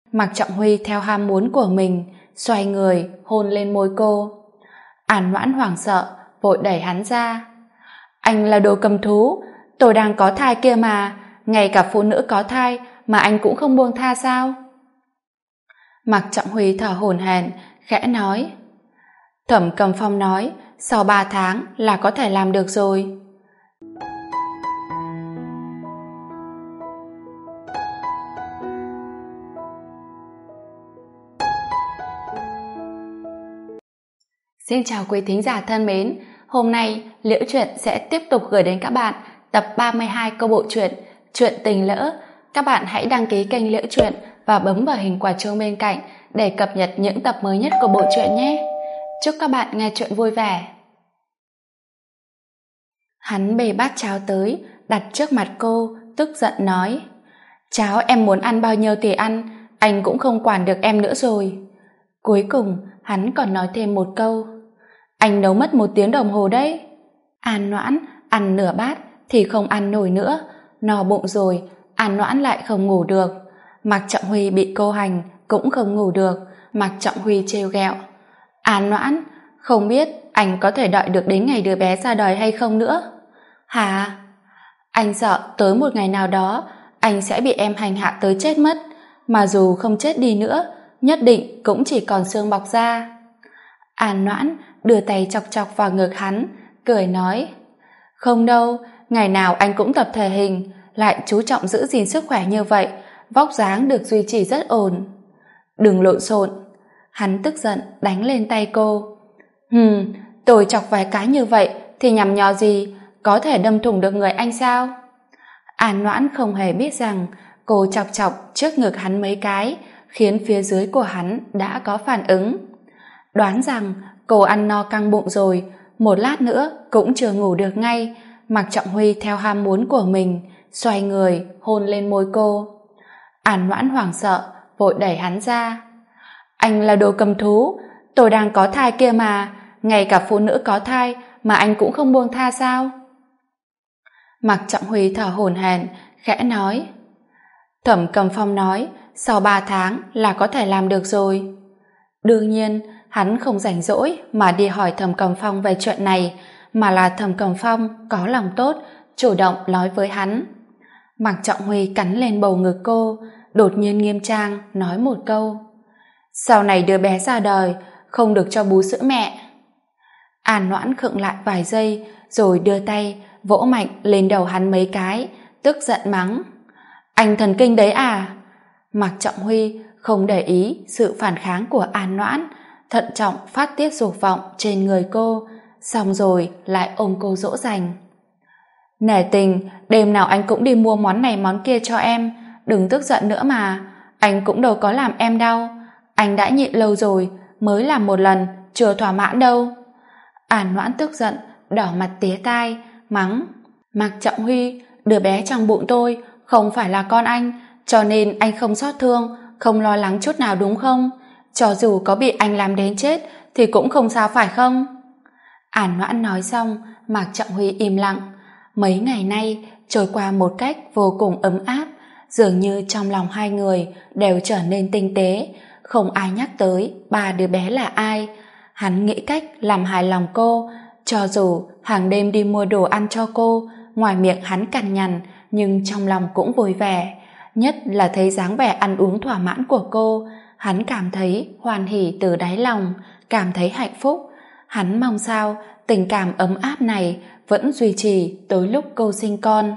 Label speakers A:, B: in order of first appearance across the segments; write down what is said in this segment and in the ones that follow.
A: Mạc Trọng Huy theo ham muốn của mình, xoay người, hôn lên môi cô. An Noãn hoảng sợ, vội đẩy hắn ra. Anh là đồ cầm thú, tôi đang có thai kia mà, ngay cả phụ nữ có thai mà anh cũng không buông tha sao? Mạc Trọng Huy thở hổn hển, khẽ nói. Thẩm Cầm Phong nói, sau 3 tháng là có thể làm được rồi. Xin chào quý thính giả thân mến, hôm nay Liễu Chuyện sẽ tiếp tục gửi đến các bạn tập 32 câu bộ truyện Chuyện Tình Lỡ. Các bạn hãy đăng ký kênh Liễu Chuyện và bấm vào hình quả chuông bên cạnh để cập nhật những tập mới nhất của bộ truyện nhé. Chúc các bạn nghe chuyện vui vẻ. Hắn bê bát cháo tới, đặt trước mặt cô, tức giận nói. Cháo em muốn ăn bao nhiêu thì ăn, anh cũng không quản được em nữa rồi. Cuối cùng, hắn còn nói thêm một câu. Anh nấu mất 1 tiếng đồng hồ đấy. An Noãn ăn nửa bát thì không ăn nổi nữa. No bụng rồi, An Noãn lại không ngủ được. Mạc Trọng Huy bị cô hành cũng không ngủ được. Mạc Trọng Huy trêu ghẹo. An Noãn, không biết anh có thể đợi được đến ngày đứa bé ra đời hay không nữa? Hả? Anh sợ tới một ngày nào đó anh sẽ bị em hành hạ tới chết mất. Mà dù không chết đi nữa, nhất định cũng chỉ còn xương bọc ra. An Noãn đưa tay chọc chọc vào ngực hắn, cười nói. Không đâu, ngày nào anh cũng tập thể hình, lại chú trọng giữ gìn sức khỏe như vậy, vóc dáng được duy trì rất ổn. Đừng lộn xộn. Hắn tức giận đánh lên tay cô. Tôi chọc vài cái như vậy thì nhằm nhò gì, có thể đâm thủng được người anh sao? An Noãn không hề biết rằng cô chọc chọc trước ngực hắn mấy cái, khiến phía dưới của hắn đã có phản ứng. Đoán rằng cô ăn no căng bụng rồi, một lát nữa cũng chưa ngủ được ngay. Mạc Trọng Huy theo ham muốn của mình, xoay người hôn lên môi cô. An Noãn hoảng sợ, vội đẩy hắn ra. Anh là đồ cầm thú, tôi đang có thai kia mà, ngay cả phụ nữ có thai mà anh cũng không buông tha sao? Mạc Trọng Huy thở hổn hển, khẽ nói. Thẩm Cầm Phong nói, sau 3 tháng là có thể làm được rồi. Đương nhiên, hắn không rảnh rỗi mà đi hỏi Thẩm Cầm Phong về chuyện này, mà là Thẩm Cầm Phong có lòng tốt, chủ động nói với hắn. Mạc Trọng Huy cắn lên bầu ngực cô, đột nhiên nghiêm trang nói một câu. Sau này đứa bé ra đời, không được cho bú sữa mẹ. An Noãn khựng lại vài giây, rồi đưa tay vỗ mạnh lên đầu hắn mấy cái, tức giận mắng. Anh thần kinh đấy à? Mạc Trọng Huy không để ý sự phản kháng của An Noãn, thận trọng phát tiết dục vọng trên người cô, xong rồi lại ôm cô dỗ dành. Nể tình, đêm nào anh cũng đi mua món này món kia cho em, đừng tức giận nữa mà, anh cũng đâu có làm em đau, anh đã nhịn lâu rồi, mới làm một lần, chưa thỏa mãn đâu. An Noãn tức giận, đỏ mặt tía tai, mắng. Mạc Trọng Huy, đứa bé trong bụng tôi không phải là con anh, cho nên anh không xót thương, không lo lắng chút nào đúng không? Cho dù có bị anh làm đến chết thì cũng không sao phải không? An Noãn nói xong, Mạc Trọng Huy im lặng. Mấy ngày nay trôi qua một cách vô cùng ấm áp, dường như trong lòng hai người đều trở nên tinh tế, không ai nhắc tới 3 đứa bé là ai. Hắn nghĩ cách làm hài lòng cô, cho dù hàng đêm đi mua đồ ăn cho cô, ngoài miệng hắn cằn nhằn nhưng trong lòng cũng vui vẻ. Nhất là thấy dáng vẻ ăn uống thỏa mãn của cô, hắn cảm thấy hoan hỉ từ đáy lòng, cảm thấy hạnh phúc. Hắn mong sao tình cảm ấm áp này vẫn duy trì tới lúc cô sinh con.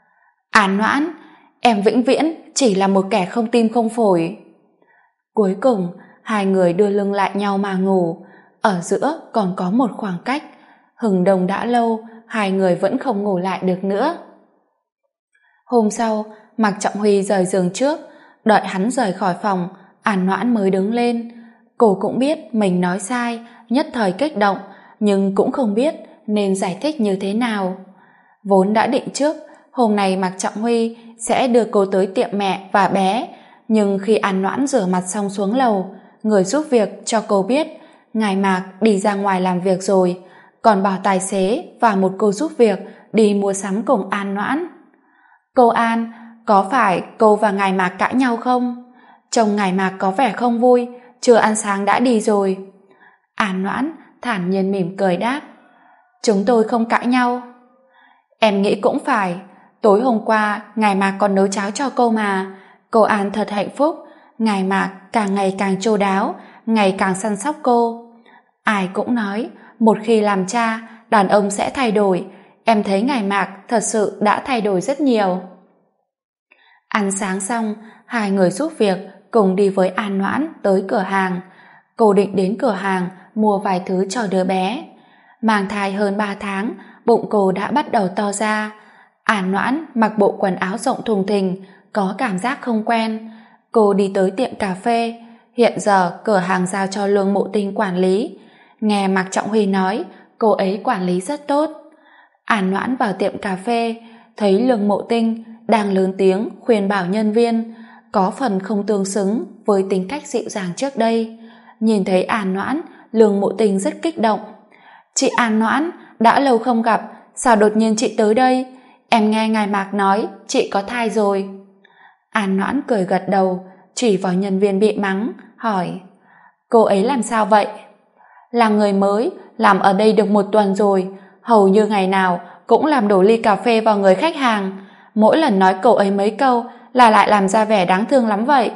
A: An Noãn, em vĩnh viễn chỉ là một kẻ không tim không phổi. Cuối cùng, hai người đưa lưng lại nhau mà ngủ. Ở giữa còn có một khoảng cách. Hừng đông đã lâu, hai người vẫn không ngủ lại được nữa. Hôm sau, Mạc Trọng Huy rời giường trước, đợi hắn rời khỏi phòng, An Noãn mới đứng lên. Cô cũng biết mình nói sai, nhất thời kích động, nhưng cũng không biết nên giải thích như thế nào. Vốn đã định trước, hôm nay Mạc Trọng Huy sẽ đưa cô tới tiệm mẹ và bé, nhưng khi An Noãn rửa mặt xong xuống lầu, người giúp việc cho cô biết ngài Mạc đi ra ngoài làm việc rồi, còn bảo tài xế và một cô giúp việc đi mua sắm cùng An Noãn. Cô An, có phải cô và ngài Mạc cãi nhau không? Trông ngài Mạc có vẻ không vui, chưa ăn sáng đã đi rồi. An Noãn thản nhiên mỉm cười đáp, chúng tôi không cãi nhau. Em nghĩ cũng phải, tối hôm qua ngài Mạc còn nấu cháo cho cô mà. Cô An thật hạnh phúc, ngài Mạc càng ngày càng chu đáo, ngày càng săn sóc cô. Ai cũng nói, một khi làm cha, đàn ông sẽ thay đổi. Em thấy ngài Mạc thật sự đã thay đổi rất nhiều. Ăn sáng xong, hai người giúp việc cùng đi với An Noãn tới cửa hàng. Cô định đến cửa hàng mua vài thứ cho đứa bé. Mang thai hơn 3 tháng, bụng cô đã bắt đầu to ra. An Noãn mặc bộ quần áo rộng thùng thình, có cảm giác không quen. Cô đi tới tiệm cà phê. Hiện giờ cửa hàng giao cho Lương Mộ Tinh quản lý. Nghe Mạc Trọng Huy nói, cô ấy quản lý rất tốt. An Noãn vào tiệm cà phê, thấy Lương Mộ Tinh đang lớn tiếng khuyên bảo nhân viên, có phần không tương xứng với tính cách dịu dàng trước đây. Nhìn thấy An Noãn, Lương Mộ Tinh rất kích động. Chị An Noãn, đã lâu không gặp, sao đột nhiên chị tới đây? Em nghe ngài Mạc nói chị có thai rồi. An Noãn cười gật đầu, chỉ vào nhân viên bị mắng, hỏi, cô ấy làm sao vậy? Là người mới, làm ở đây được 1 tuần rồi, hầu như ngày nào cũng làm đổ ly cà phê vào người khách hàng. Mỗi lần nói cậu ấy mấy câu là lại làm ra vẻ đáng thương lắm vậy.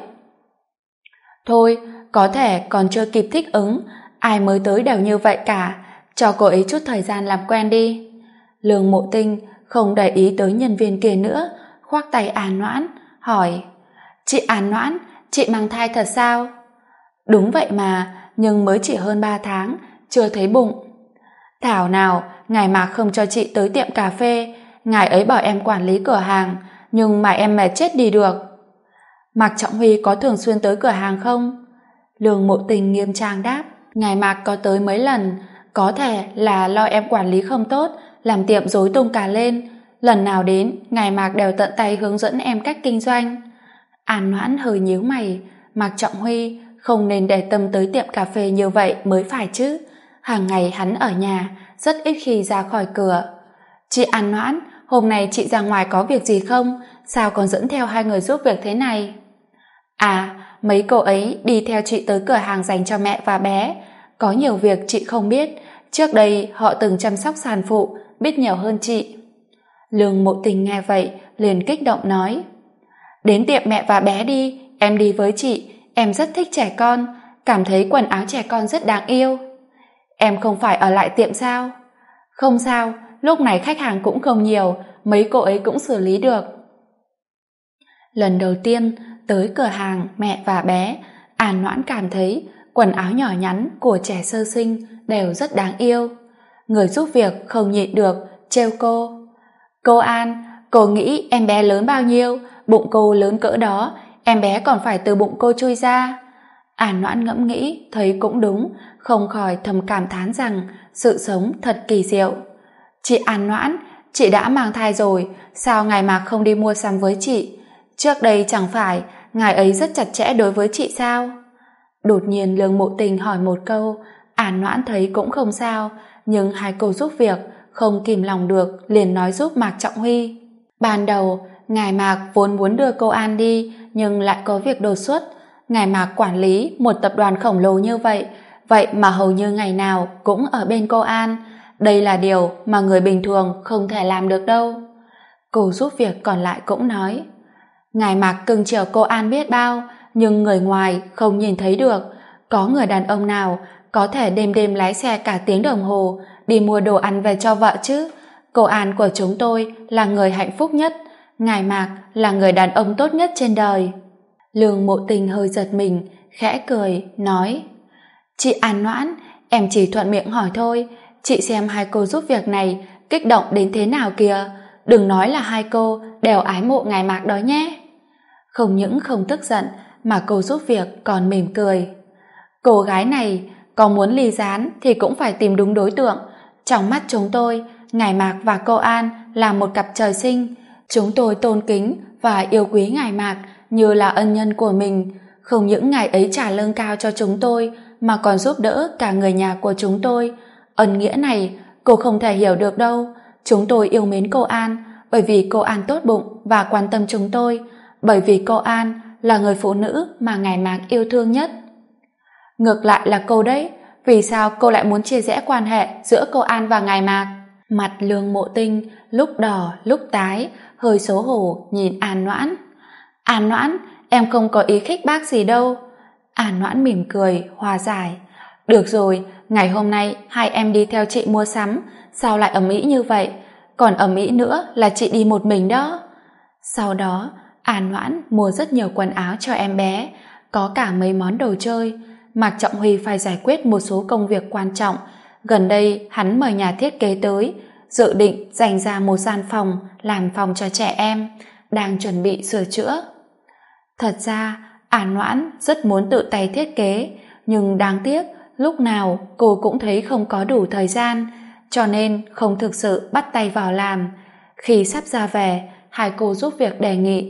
A: Thôi, có thể còn chưa kịp thích ứng, ai mới tới đều như vậy cả, cho cô ấy chút thời gian làm quen đi. Lương Mộ Tinh không để ý tới nhân viên kia nữa, khoác tay An Noãn, hỏi, chị An Noãn, chị mang thai thật sao? Đúng vậy mà, nhưng mới chỉ hơn 3 tháng, chưa thấy bụng. Thảo nào, ngài Mạc không cho chị tới tiệm cà phê, ngài ấy bảo em quản lý cửa hàng, nhưng mà em mệt chết đi được. Mạc Trọng Huy có thường xuyên tới cửa hàng không? Lương Mộ Tình nghiêm trang đáp, ngài Mạc có tới mấy lần, có thể là lo em quản lý không tốt, làm tiệm rối tung cả lên. Lần nào đến, ngài Mạc đều tận tay hướng dẫn em cách kinh doanh. An Noãn hơi nhíu mày, Mạc Trọng Huy không nên để tâm tới tiệm cà phê như vậy mới phải chứ. Hàng ngày hắn ở nhà, rất ít khi ra khỏi cửa. Chị An Noãn, hôm nay chị ra ngoài có việc gì không? Sao còn dẫn theo 2 người giúp việc thế này? À, mấy cô ấy đi theo chị tới cửa hàng dành cho mẹ và bé. Có nhiều việc chị không biết. Trước đây họ từng chăm sóc sản phụ, biết nhiều hơn chị. Lương Mộ Tình nghe vậy, liền kích động nói, đến tiệm mẹ và bé đi, em đi với chị. Em rất thích trẻ con, cảm thấy quần áo trẻ con rất đáng yêu. Em không phải ở lại tiệm sao? Không sao, lúc này khách hàng cũng không nhiều, mấy cô ấy cũng xử lý được. Lần đầu tiên tới cửa hàng mẹ và bé, An Noãn cảm thấy quần áo nhỏ nhắn của trẻ sơ sinh đều rất đáng yêu. Người giúp việc không nhịn được, trêu cô. Cô An, cô nghĩ em bé lớn bao nhiêu? Bụng cô lớn cỡ đó, em bé còn phải từ bụng cô chui ra. An Noãn ngẫm nghĩ, thấy cũng đúng, không khỏi thầm cảm thán rằng sự sống thật kỳ diệu. Chị An Noãn, chị đã mang thai rồi, sao ngài Mạc không đi mua sắm với chị? Trước đây chẳng phải ngài ấy rất chặt chẽ đối với chị sao? Đột nhiên Lương Mộ Tình hỏi một câu, An Noãn thấy cũng không sao, nhưng 2 cô giúp việc không kìm lòng được liền nói giúp Mạc Trọng Huy. Ban đầu ngài Mạc vốn muốn đưa cô An đi, nhưng lại có việc đột xuất. Ngài Mạc quản lý một tập đoàn khổng lồ như vậy, vậy mà hầu như ngày nào cũng ở bên cô An. Đây là điều mà người bình thường không thể làm được đâu. Cô giúp việc còn lại cũng nói, ngài Mạc cưng chiều cô An biết bao, nhưng người ngoài không nhìn thấy được. Có người đàn ông nào có thể đêm đêm lái xe cả tiếng đồng hồ đi mua đồ ăn về cho vợ chứ? Cô An của chúng tôi là người hạnh phúc nhất, ngài Mạc là người đàn ông tốt nhất trên đời. Lương Mộ Tình hơi giật mình, khẽ cười, nói, chị An Noãn, em chỉ thuận miệng hỏi thôi, chị xem 2 cô giúp việc này kích động đến thế nào kìa, đừng nói là 2 cô đều ái mộ ngài Mạc đó nhé. Không những không tức giận mà cô giúp việc còn mỉm cười. Cô gái này có muốn ly gián thì cũng phải tìm đúng đối tượng. Trong mắt chúng tôi, ngài Mạc và cô An là một cặp trời sinh. Chúng tôi tôn kính và yêu quý ngài Mạc như là ân nhân của mình. Không những ngài ấy trả lương cao cho chúng tôi mà còn giúp đỡ cả người nhà của chúng tôi. Ân nghĩa này cô không thể hiểu được đâu. Chúng tôi yêu mến cô An bởi vì cô An tốt bụng và quan tâm chúng tôi, bởi vì cô An là người phụ nữ mà Ngải Mạc yêu thương nhất. Ngược lại là cô đấy, vì sao cô lại muốn chia rẽ quan hệ giữa cô An và Ngải Mạc? Mặt Lương Mộ Tinh lúc đỏ lúc tái, hơi xấu hổ nhìn An Noãn. An Noãn, em không có ý khích bác gì đâu. An Noãn mỉm cười hòa giải. Được rồi, ngày hôm nay hai em đi theo chị mua sắm, sao lại ầm ĩ như vậy? Còn ầm ĩ nữa là chị đi một mình đó. Sau đó An Noãn mua rất nhiều quần áo cho em bé, có cả mấy món đồ chơi. Mạc Trọng Huy phải giải quyết một số công việc quan trọng. Gần đây hắn mời nhà thiết kế tới, dự định dành ra một gian phòng làm phòng cho trẻ em, đang chuẩn bị sửa chữa. Thật ra An Noãn rất muốn tự tay thiết kế, nhưng đáng tiếc lúc nào cô cũng thấy không có đủ thời gian, cho nên không thực sự bắt tay vào làm. Khi sắp ra về, hai cô giúp việc đề nghị.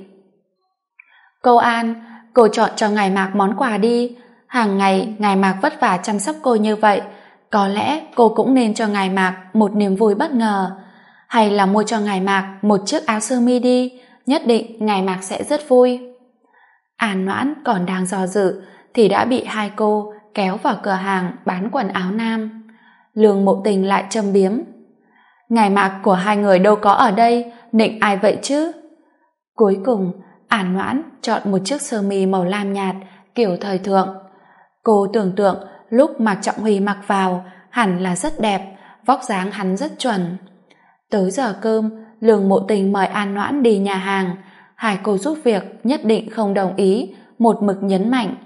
A: Cô An, cô chọn cho Ngải Mạc món quà đi. Hàng ngày Ngải Mạc vất vả chăm sóc cô như vậy, có lẽ cô cũng nên cho Ngải Mạc một niềm vui bất ngờ. Hay là mua cho Ngải Mạc một chiếc áo sơ mi đi, nhất định Ngải Mạc sẽ rất vui. An Noãn còn đang do dự thì đã bị hai cô kéo vào cửa hàng bán quần áo nam. Lương Mộ Tình lại châm biếm. Ngải Mạc của hai người đâu có ở đây, nịnh ai vậy chứ? Cuối cùng An Noãn chọn một chiếc sơ mi màu lam nhạt kiểu thời thượng. Cô tưởng tượng lúc Mạc Trọng Huy mặc vào hẳn là rất đẹp, vóc dáng hắn rất chuẩn. Tới giờ cơm, Lương Mộ Tình mời An Noãn đi nhà hàng. Hai cô giúp việc nhất định không đồng ý, một mực nhấn mạnh.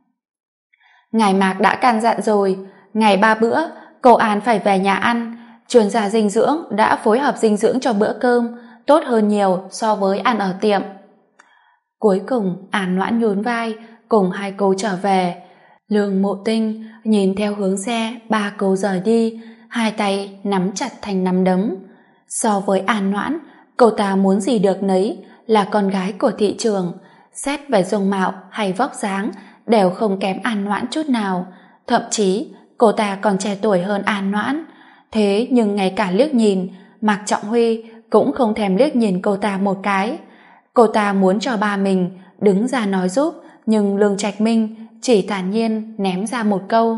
A: Ngải Mạc đã căn dặn rồi, ngày 3 bữa cô An phải về nhà ăn. Chuyên gia dinh dưỡng đã phối hợp dinh dưỡng cho bữa cơm, tốt hơn nhiều so với ăn ở tiệm. Cuối cùng An Noãn nhún vai cùng hai cô trở về. Lương Mộ Tinh nhìn theo hướng xe ba cô rời đi, hai tay nắm chặt thành nắm đấm. So với An Noãn, cô ta muốn gì được nấy, là con gái của thị trường, xét về dung mạo hay vóc dáng đều không kém An Noãn chút nào, thậm chí cô ta còn trẻ tuổi hơn An Noãn. Thế nhưng ngay cả liếc nhìn, Mạc Trọng Huy cũng không thèm liếc nhìn cô ta một cái. Cô ta muốn cho ba mình đứng ra nói giúp, nhưng Lương Trạch Minh chỉ thản nhiên ném ra một câu.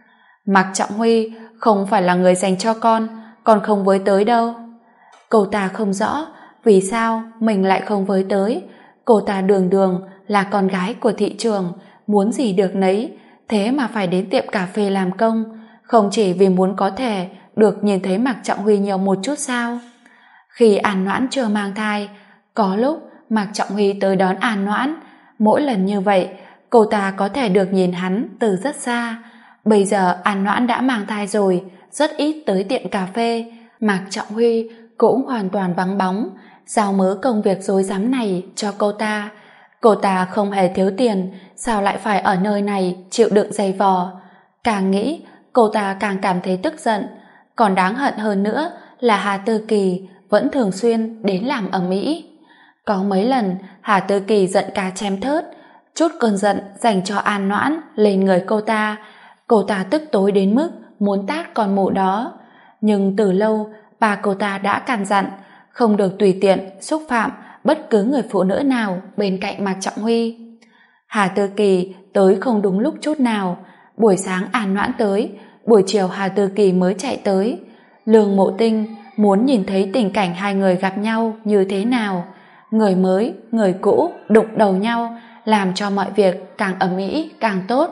A: Mạc Trọng Huy không phải là người dành cho con không với tới đâu. Cô ta không rõ vì sao mình lại không với tới. Cô ta đường đường là con gái của thị trường, muốn gì được nấy, thế mà phải đến tiệm cà phê làm công, không chỉ vì muốn có thể được nhìn thấy Mạc Trọng Huy nhiều một chút sao? Khi An Noãn chưa mang thai, có lúc Mạc Trọng Huy tới đón An Noãn, mỗi lần như vậy cô ta có thể được nhìn hắn từ rất xa. Bây giờ An Noãn đã mang thai rồi, rất ít tới tiệm cà phê, Mạc Trọng Huy cũng hoàn toàn vắng bóng, giao mớ công việc rối rắm này cho cô ta. Cô ta không hề thiếu tiền, sao lại phải ở nơi này chịu đựng giày vò? Càng nghĩ, cô ta càng cảm thấy tức giận. Còn đáng hận hơn nữa là Hà Tư Kỳ vẫn thường xuyên đến làm ầm ĩ. Có mấy lần Hà Tư Kỳ giận cá chém thớt, chút cơn giận dành cho An Noãn lên người cô ta. Cô ta tức tối đến mức muốn tát con mụ đó. Nhưng từ lâu bà cô ta đã căn dặn không được tùy tiện xúc phạm bất cứ người phụ nữ nào bên cạnh Mạc Trọng Huy. Hà Tư Kỳ tới không đúng lúc chút nào. Buổi sáng An Noãn tới, buổi chiều Hà Tư Kỳ mới chạy tới. Lương Mộ Tinh muốn nhìn thấy tình cảnh hai người gặp nhau như thế nào. Người mới, người cũ đụng đầu nhau, làm cho mọi việc càng ầm ĩ càng tốt.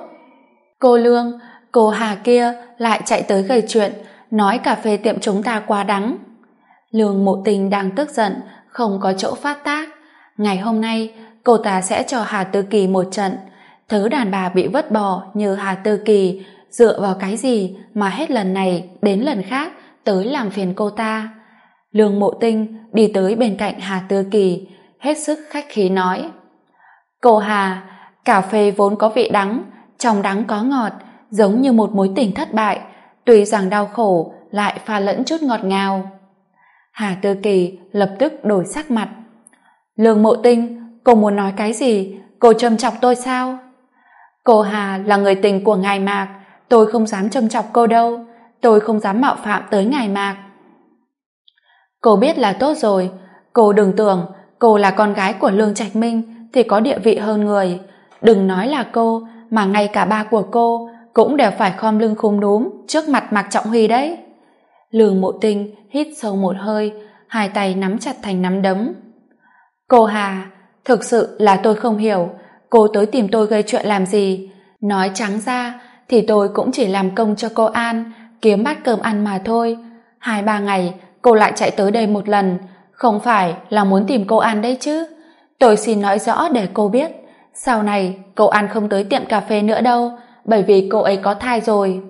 A: Cô Lương, cô Hà kia lại chạy tới gây chuyện, nói cà phê tiệm chúng ta quá đắng. Lương Mộ Tình đang tức giận, không có chỗ phát tác. Ngày hôm nay cô ta sẽ cho Hà Tư Kỳ một trận. Thứ đàn bà bị vứt bỏ như Hà Tư Kỳ dựa vào cái gì mà hết lần này đến lần khác tới làm phiền cô ta? Lương Mộ Tinh đi tới bên cạnh Hà Tư Kỳ, hết sức khách khí nói: Cô Hà, cà phê vốn có vị đắng, trong đắng có ngọt, giống như một mối tình thất bại, tuy rằng đau khổ lại pha lẫn chút ngọt ngào. Hà Tư Kỳ lập tức đổi sắc mặt. Lương Mộ Tinh, cô muốn nói cái gì? Cô châm chọc tôi sao? Cô Hà là người tình của ngài Mạc, tôi không dám châm chọc cô đâu, tôi không dám mạo phạm tới ngài Mạc. Cô biết là tốt rồi, cô đừng tưởng cô là con gái của Lương Trạch Minh thì có địa vị hơn người. Đừng nói là cô, mà ngay cả ba của cô cũng đều phải khom lưng khúm núm trước mặt Mạc Trọng Huy đấy. Lương Mộ Tinh hít sâu một hơi, hai tay nắm chặt thành nắm đấm. Cô Hà, thực sự là tôi không hiểu, cô tới tìm tôi gây chuyện làm gì? Nói trắng ra thì tôi cũng chỉ làm công cho cô An, kiếm bát cơm ăn mà thôi. 2-3 ngày cô lại chạy tới đây một lần, không phải là muốn tìm cô An đấy chứ? Tôi xin nói rõ để cô biết, sau này cô An không tới tiệm cà phê nữa đâu, bởi vì cô ấy có thai rồi.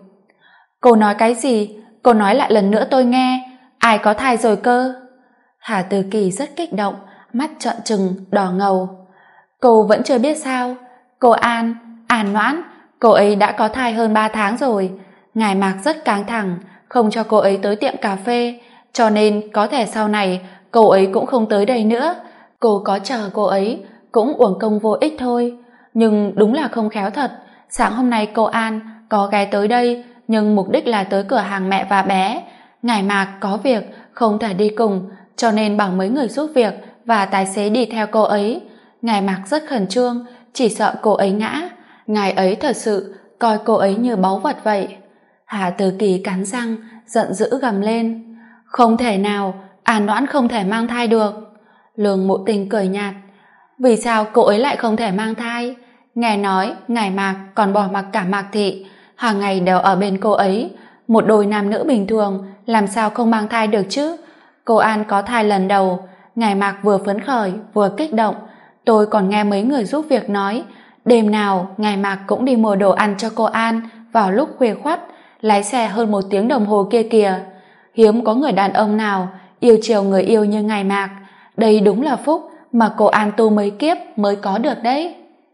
A: Cô nói cái gì? Cô nói lại lần nữa tôi nghe. Ai có thai rồi cơ? Hà Tư Kỳ rất kích động, mắt trợn trừng đỏ ngầu. Cô vẫn chưa biết sao? Cô An Noãn, cô ấy đã có thai hơn 3 tháng rồi. Ngài Mạc rất căng thẳng, không cho cô ấy tới tiệm cà phê, cho nên có thể sau này cô ấy cũng không tới đây nữa. Cô có chờ cô ấy cũng uổng công vô ích thôi. Nhưng đúng là không khéo thật, sáng hôm nay cô An có ghé tới đây, nhưng mục đích là tới cửa hàng mẹ và bé. Ngài Mạc có việc không thể đi cùng, cho nên bảo mấy người giúp việc và tài xế đi theo cô ấy. Ngài Mạc rất khẩn trương, chỉ sợ cô ấy ngã. Ngài ấy thật sự coi cô ấy như báu vật vậy. Hà Từ Kỳ cắn răng, giận dữ gầm lên. Không thể nào, An Noãn không thể mang thai được. Lương Mộ Tình cười nhạt. Vì sao cô ấy lại không thể mang thai? Nghe nói Ngài Mạc còn bỏ mặc cả Mạc Thị, hàng ngày đều ở bên cô ấy. Một đôi nam nữ bình thường làm sao không mang thai được chứ? Cô An có thai lần đầu, Ngài Mạc vừa phấn khởi vừa kích động. Tôi còn nghe mấy người giúp việc nói, đêm nào Ngài Mạc cũng đi mua đồ ăn cho cô An vào lúc khuya khoắt, lái xe hơn 1 tiếng đồng hồ kia kìa. Hiếm có người đàn ông nào yêu chiều người yêu như Ngài Mạc. Đây đúng là phúc mà cô An tu mấy kiếp mới có được đấy.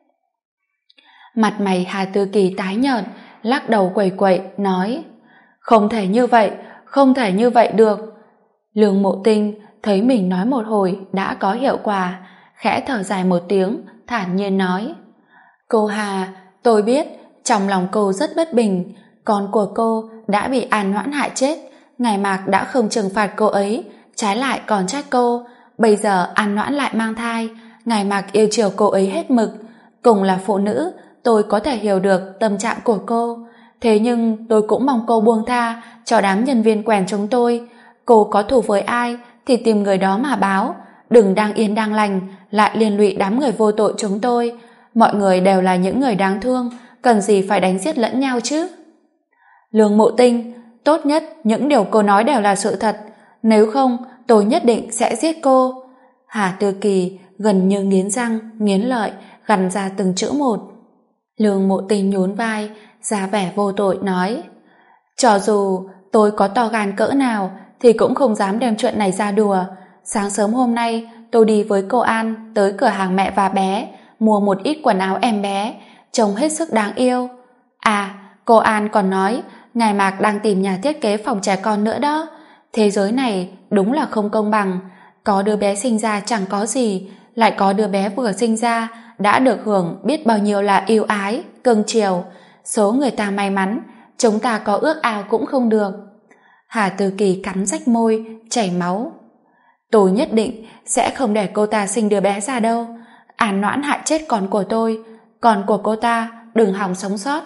A: Mặt mày Hà Tư Kỳ tái nhợt, lắc đầu quẩy quậy nói, không thể như vậy, không thể như vậy được. Lương Mộ Tinh thấy mình nói một hồi đã có hiệu quả, khẽ thở dài một tiếng, thản nhiên nói, cô Hà, tôi biết trong lòng cô rất bất bình, con của cô đã bị An Noãn hại chết, Ngài Mạc đã không trừng phạt cô ấy, trái lại còn trách cô. Bây giờ An Noãn lại mang thai, Ngài Mạc yêu chiều cô ấy hết mực. Cùng là phụ nữ, tôi có thể hiểu được tâm trạng của cô, thế nhưng tôi cũng mong cô buông tha cho đám nhân viên quèn chúng tôi. Cô có thù với ai thì tìm người đó mà báo, đừng đang yên đang lành lại liên lụy đám người vô tội chúng tôi. Mọi người đều là những người đáng thương, cần gì phải đánh giết lẫn nhau chứ? Lương Mộ Tinh, tốt nhất những điều cô nói đều là sự thật, nếu không tôi nhất định sẽ giết cô. Hà Tư Kỳ gần như nghiến răng nghiến lợi gằn ra từng chữ một. Lương Mộ Tinh nhún vai, ra vẻ vô tội nói, cho dù tôi có to gan cỡ nào thì cũng không dám đem chuyện này ra đùa. Sáng sớm hôm nay tôi đi với cô An tới cửa hàng mẹ và bé, mua một ít quần áo em bé, trông hết sức đáng yêu. À, cô An còn nói Ngài Mạc đang tìm nhà thiết kế phòng trẻ con nữa đó. Thế giới này đúng là không công bằng, có đứa bé sinh ra chẳng có gì, lại có đứa bé vừa sinh ra đã được hưởng biết bao nhiêu là yêu ái, cưng chiều. Số người ta may mắn, chúng ta có ước ao cũng không được. Hà Tư Kỳ cắn rách môi, chảy máu. Tôi nhất định sẽ không để cô ta sinh đứa bé ra đâu. An Noãn hại chết con của tôi, con của cô ta đừng hòng sống sót.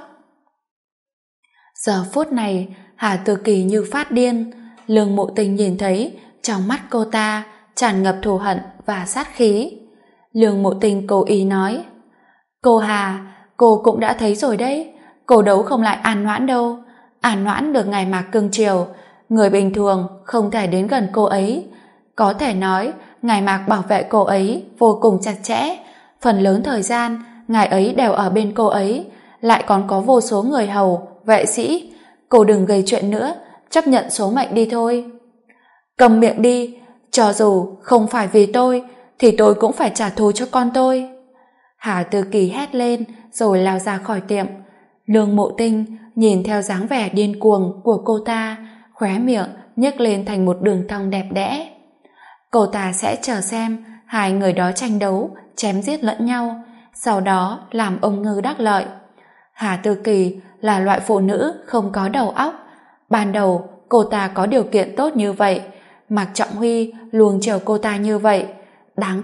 A: Giờ phút này Hà Tư Kỳ như phát điên. Lương Mộ Tình nhìn thấy trong mắt cô ta tràn ngập thù hận và sát khí. Lương Mộ Tình cố ý nói, cô Hà, cô cũng đã thấy rồi đấy, cô đấu không lại An Noãn đâu. An Noãn được Ngài Mạc cưng chiều, người bình thường không thể đến gần cô ấy. Có thể nói Ngài Mạc bảo vệ cô ấy vô cùng chặt chẽ, phần lớn thời gian ngài ấy đều ở bên cô ấy, lại còn có vô số người hầu, vệ sĩ. Cô đừng gây chuyện nữa, chấp nhận số mệnh đi thôi. Cầm miệng đi, cho dù không phải vì tôi thì tôi cũng phải trả thù cho con tôi. Hà Tư Kỳ hét lên rồi lao ra khỏi tiệm. Lương Mộ Tinh nhìn theo dáng vẻ điên cuồng của cô ta, khóe miệng nhếch lên thành một đường cong đẹp đẽ. Cô ta sẽ chờ xem hai người đó tranh đấu, chém giết lẫn nhau, sau đó làm ông ngư đắc lợi. Hà Tư Kỳ là loại phụ nữ không có đầu óc. Ban đầu cô ta có điều kiện tốt như vậy, Mạc Trọng Huy luồng chiều cô ta như vậy, đáng tiếc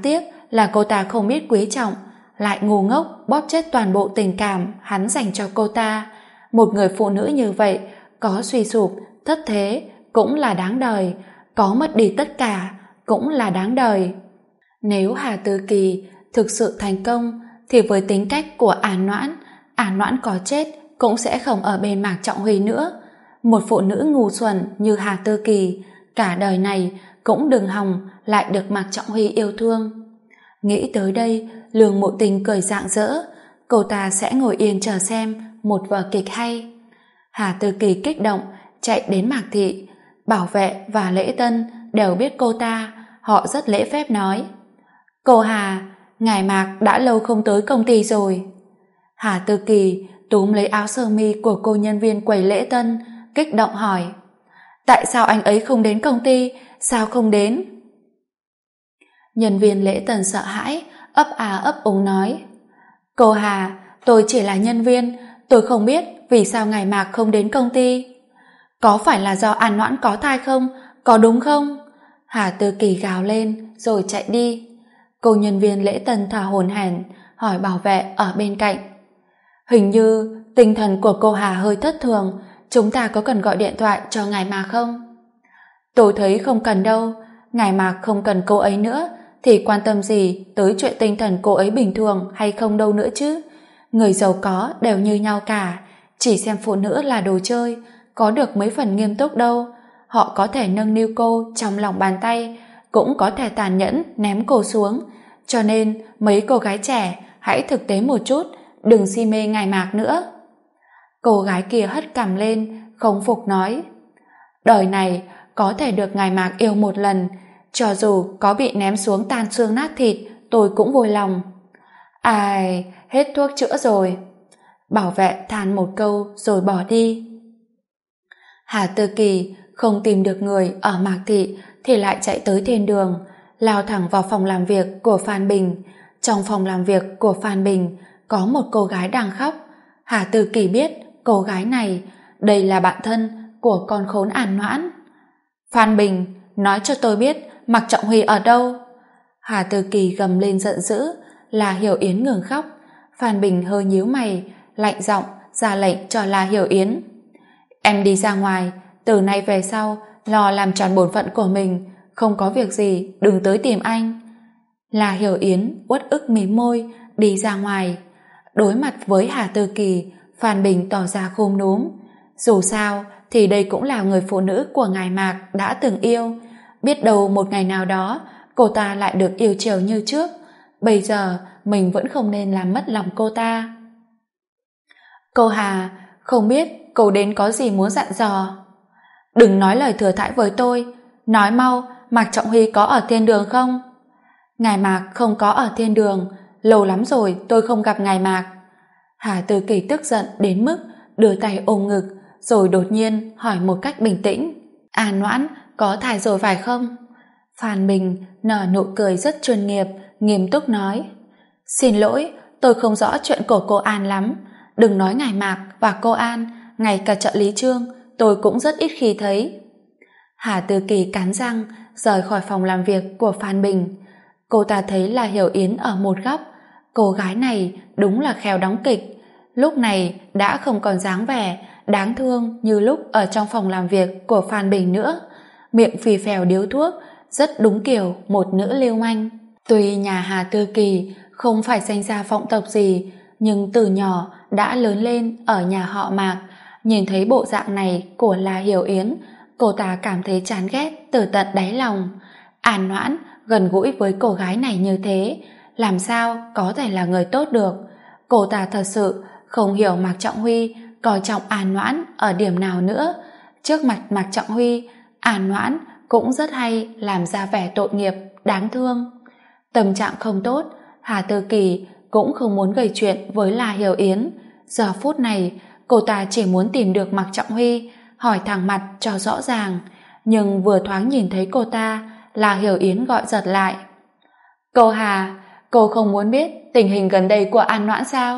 A: là cô ta không biết quý trọng, lại ngu ngốc bóp chết toàn bộ tình cảm hắn dành cho cô ta. Một người phụ nữ như vậy, có suy sụp, thất thế cũng là đáng đời, có mất đi tất cả cũng là đáng đời. Nếu Hà Tư Kỳ thực sự thành công, thì với tính cách của An Noãn có chết cũng sẽ không ở bên Mạc Trọng Huy nữa. Một phụ nữ ngu xuẩn như Hà Tư Kỳ, cả đời này cũng đừng hòng lại được Mạc Trọng Huy yêu thương. Nghĩ tới đây, Lương Mộ Tình cười rạng rỡ, cô ta sẽ ngồi yên chờ xem một vở kịch hay. Hà Tư Kỳ kích động chạy đến Mạc Thị. Bảo vệ và Lễ Tân đều biết cô ta, họ rất lễ phép nói: "Cô Hà, ngài Mạc đã lâu không tới công ty rồi." Hà Tư Kỳ túm lấy áo sơ mi của cô nhân viên quầy Lễ Tân, kích động hỏi: "Tại sao anh ấy không đến công ty? Sao không đến?" Nhân viên Lễ Tân sợ hãi, ấp à ấp úng nói: "Cô Hà, tôi chỉ là nhân viên, tôi không biết vì sao ngài Mạc không đến công ty." "Có phải là do An Noãn có thai không? Có đúng không?" Hà Tư Kỳ gào lên rồi chạy đi. Cô nhân viên Lễ Tân thở hổn hển hỏi bảo vệ ở bên cạnh: "Hình như tinh thần của cô Hà hơi thất thường, chúng ta có cần gọi điện thoại cho ngài Mạc không?" "Tôi thấy không cần đâu, ngài Mạc không cần cô ấy nữa thì quan tâm gì tới chuyện tinh thần cô ấy bình thường hay không đâu nữa chứ. Người giàu có đều như nhau cả, chỉ xem phụ nữ là đồ chơi, có được mấy phần nghiêm túc đâu. Họ có thể nâng niu cô trong lòng bàn tay, cũng có thể tàn nhẫn ném cô xuống. Cho nên mấy cô gái trẻ hãy thực tế một chút, đừng si mê ngài Mạc nữa." Cô gái kia hất cằm lên, không phục nói: "Đời này có thể được ngài Mạc yêu một lần, cho dù có bị ném xuống tan xương nát thịt, tôi cũng vui lòng." "Ai, hết thuốc chữa rồi." Bảo vệ than một câu rồi bỏ đi. Hà Tư Kỳ không tìm được người ở Mạc Thị thì lại chạy tới Thiên Đường, lao thẳng vào phòng làm việc của Phan Bình. Trong phòng làm việc của Phan Bình có một cô gái đang khóc. Hà Tư Kỳ biết cô gái này, đây là bạn thân của con khốn An Noãn. "Phan Bình, nói cho tôi biết Mạc Trọng Huy ở đâu?" Hà Tư Kỳ gầm lên giận dữ. La Hiểu Yến ngừng khóc. Phan Bình hơi nhíu mày, lạnh giọng ra lệnh cho La Hiểu Yến: "Em đi ra ngoài, từ nay về sau lo làm tròn bổn phận của mình, không có việc gì đừng tới tìm anh." La Hiểu Yến uất ức mím môi đi ra ngoài. Đối mặt với Hà Tư Kỳ, Phan Bình tỏ ra khom núm. Dù sao thì đây cũng là người phụ nữ của ngài Mạc đã từng yêu, biết đâu một ngày nào đó cô ta lại được yêu chiều như trước. Bây giờ mình vẫn không nên làm mất lòng cô ta. "Cô Hà, không biết cô đến có gì muốn dặn dò?" "Đừng nói lời thừa thãi với tôi, nói mau, Mạc Trọng Huy có ở Thiên Đường không?" "Ngài Mạc không có ở Thiên Đường, lâu lắm rồi tôi không gặp ngài Mạc." Hà Tư Kỳ tức giận đến mức đưa tay ôm ngực, rồi đột nhiên hỏi một cách bình tĩnh: "An Noãn có thai rồi phải không?" Phan Bình nở nụ cười rất chuyên nghiệp, nghiêm túc nói: "Xin lỗi, tôi không rõ chuyện của cô An lắm. Đừng nói ngài Mạc và cô An, ngay cả trợ lý Trương tôi cũng rất ít khi thấy." Hà Tư Kỳ cắn răng rời khỏi phòng làm việc của Phan Bình. Cô ta thấy là Hiểu Yến ở một góc. Cô gái này đúng là khéo đóng kịch, lúc này đã không còn dáng vẻ đáng thương như lúc ở trong phòng làm việc của Phan Bình nữa. Miệng phì phèo điếu thuốc, rất đúng kiểu một nữ lưu manh. Tuy nhà Hà Tư Kỳ không phải danh gia vọng tộc gì, nhưng từ nhỏ đã lớn lên ở nhà họ Mạc. Nhìn thấy bộ dạng này của La Hiểu Yến, cô ta cảm thấy chán ghét từ tận đáy lòng. An Noãn gần gũi với cô gái này như thế, làm sao có thể là người tốt được? Cô ta thật sự không hiểu Mạc Trọng Huy coi trọng An Noãn ở điểm nào nữa. Trước mặt Mạc Trọng Huy, An Noãn cũng rất hay làm ra vẻ tội nghiệp, đáng thương. Tâm trạng không tốt, Hà Tư Kỳ cũng không muốn gây chuyện với La Hiểu Yến. Giờ phút này, cô ta chỉ muốn tìm được Mạc Trọng Huy, hỏi thẳng mặt cho rõ ràng. Nhưng vừa thoáng nhìn thấy cô ta, La Hiểu Yến gọi giật lại: "Cô Hà, cô không muốn biết tình hình gần đây của An Noãn sao?"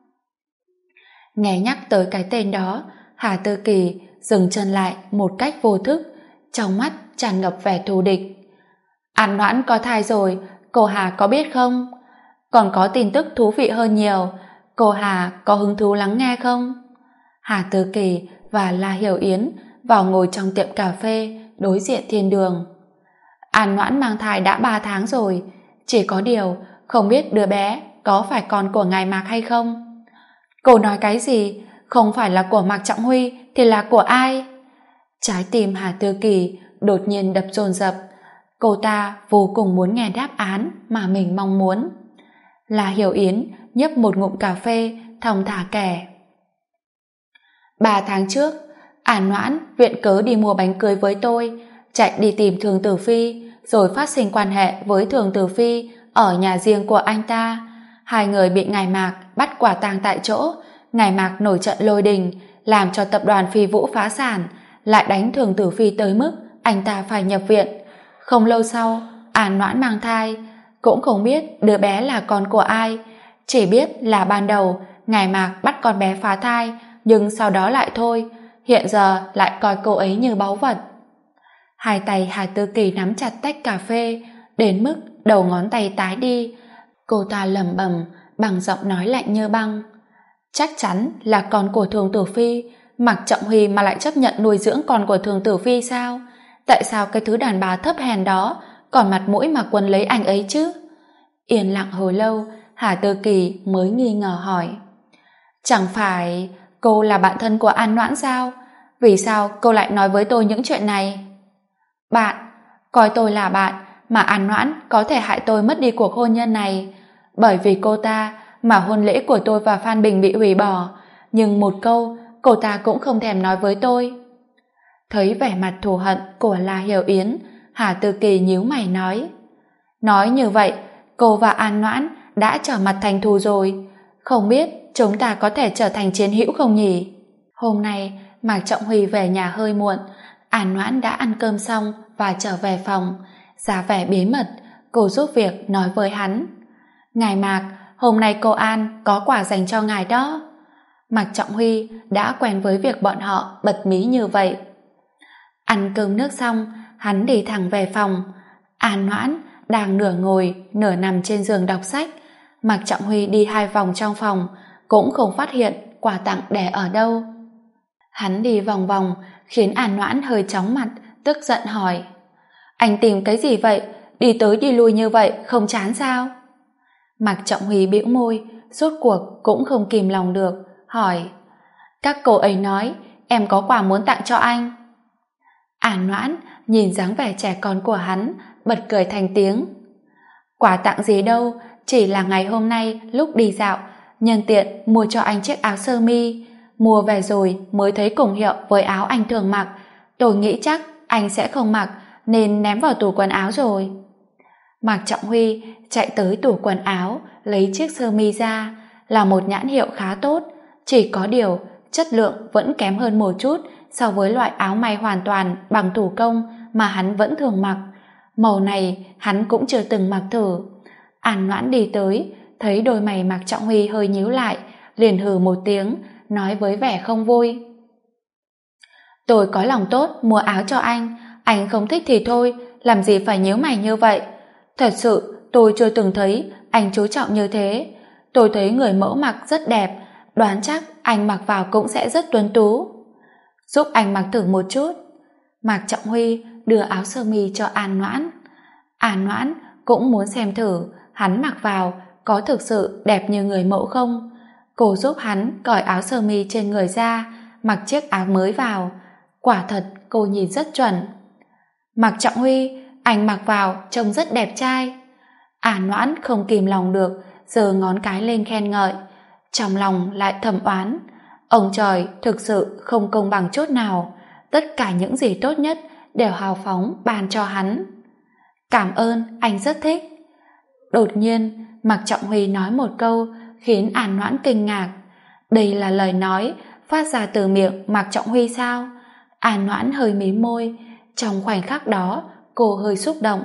A: Nghe nhắc tới cái tên đó, Hà Tư Kỳ dừng chân lại một cách vô thức, trong mắt tràn ngập vẻ thù địch. "An Noãn có thai rồi, Cô Hà có biết không? Còn có tin tức thú vị hơn nhiều, cô Hà có hứng thú lắng nghe không? Hà Tư Kỳ và La Hiểu Yến vào ngồi trong tiệm cà phê đối diện thiên đường. An Noãn mang thai đã 3 tháng rồi, chỉ có điều không biết đứa bé có phải con của ngài Mạc hay không. Cô nói cái gì? Không phải là của Mạc Trọng Huy thì là của ai? Trái tim Hà Tư Kỳ đột nhiên đập dồn dập. Cô ta vô cùng muốn nghe đáp án mà mình mong muốn. La Hiểu Yến nhấp một ngụm cà phê, thong thả kể. 3 tháng trước, An Noãn viện cớ đi mua bánh cưới với tôi, chạy đi tìm Thường Tử Phi, rồi phát sinh quan hệ với Thường Tử Phi ở nhà riêng của anh ta. Hai người bị ngài Mạc bắt quả tang tại chỗ. Ngài Mạc nổi trận lôi đình, làm cho tập đoàn Phi Vũ phá sản, lại đánh Thường Tử Phi tới mức anh ta phải nhập viện. Không lâu sau, An Noãn mang thai, cũng không biết đứa bé là con của ai, chỉ biết là ban đầu ngài Mạc bắt con bé phá thai, nhưng sau đó lại thôi, hiện giờ lại coi cô ấy như báu vật. Hai tay Hà Tư Kỳ nắm chặt tách cà phê, đến mức đầu ngón tay tái đi. Cô ta lẩm bẩm bằng giọng nói lạnh như băng. Chắc chắn là con của Thường Tử Phi. Mạc Trọng Huy mà lại chấp nhận nuôi dưỡng con của Thường Tử Phi sao? Tại sao cái thứ đàn bà thấp hèn đó còn mặt mũi mà quấn lấy anh ấy chứ? Yên lặng hồi lâu, Hà Tư Kỳ mới nghi ngờ hỏi. Chẳng phải cô là bạn thân của An Noãn sao? Vì sao cô lại nói với tôi những chuyện này? Bạn? Coi tôi là bạn mà An Noãn có thể hại tôi mất đi cuộc hôn nhân này. Bởi vì cô ta mà hôn lễ của tôi và Phan Bình bị hủy bỏ, nhưng một câu cô ta cũng không thèm nói với tôi. Thấy vẻ mặt thù hận của La Hiểu Yến, Hà Tư Kỳ nhíu mày nói như vậy cô và An Noãn đã trở mặt thành thù rồi, không biết chúng ta có thể trở thành chiến hữu không nhỉ? Hôm nay Mạc Trọng Huy về nhà hơi muộn. An Noãn đã ăn cơm xong và trở về phòng. Ra vẻ bí mật, cô giúp việc nói với hắn. Ngài Mạc, hôm nay cô An có quà dành cho ngài đó. Mạc Trọng Huy đã quen với việc bọn họ bật mí như vậy. Ăn cơm nước xong, hắn đi thẳng về phòng. An Noãn đang nửa ngồi nửa nằm trên giường đọc sách. Mạc Trọng Huy đi 2 vòng trong phòng, cũng không phát hiện quà tặng để ở đâu. Hắn đi vòng vòng khiến An Noãn hơi chóng mặt, tức giận hỏi. Anh tìm cái gì vậy? Đi tới đi lui như vậy không chán sao? Mạc Trọng Huy bĩu môi, rốt cuộc cũng không kìm lòng được, hỏi. Các cô ấy nói em có quà muốn tặng cho anh. An Noãn nhìn dáng vẻ trẻ con của hắn, bật cười thành tiếng. Quà tặng gì đâu, chỉ là ngày hôm nay lúc đi dạo, nhân tiện mua cho anh chiếc áo sơ mi. Mua về rồi mới thấy cùng hiệu với áo anh thường mặc. Tôi nghĩ chắc anh sẽ không mặc, nên ném vào tủ quần áo rồi. Mạc Trọng Huy chạy tới tủ quần áo, lấy chiếc sơ mi ra, là một nhãn hiệu khá tốt, chỉ có điều chất lượng vẫn kém hơn một chút so với loại áo may hoàn toàn bằng thủ công mà hắn vẫn thường mặc. Màu này hắn cũng chưa từng mặc thử. An Noãn đi tới, thấy đôi mày Mạc Trọng Huy hơi nhíu lại, liền hừ một tiếng, nói với vẻ không vui. Tôi có lòng tốt mua áo cho anh không thích thì thôi, làm gì phải nhíu mày như vậy. Thật sự tôi chưa từng thấy anh chú trọng như thế. Tôi thấy người mẫu mặc rất đẹp, đoán chắc anh mặc vào cũng sẽ rất tuấn tú. Giúp anh mặc thử một chút. Mạc Trọng Huy đưa áo sơ mi cho An Noãn. An Noãn cũng muốn xem thử hắn mặc vào có thực sự đẹp như người mẫu không. Cô giúp hắn cởi áo sơ mi trên người ra, mặc chiếc áo mới vào. Quả thật cô nhìn rất chuẩn. Mạc Trọng Huy, anh mặc vào trông rất đẹp trai. An Noãn không kìm lòng được, giơ ngón cái lên khen ngợi, trong lòng lại thầm oán. Ông trời thực sự không công bằng chút nào, tất cả những gì tốt nhất đều hào phóng ban cho hắn. Cảm ơn, anh rất thích. Đột nhiên Mạc Trọng Huy nói một câu khiến An Noãn kinh ngạc. Đây là lời nói phát ra từ miệng Mạc Trọng Huy sao? An Noãn hơi mím môi, trong khoảnh khắc đó cô hơi xúc động.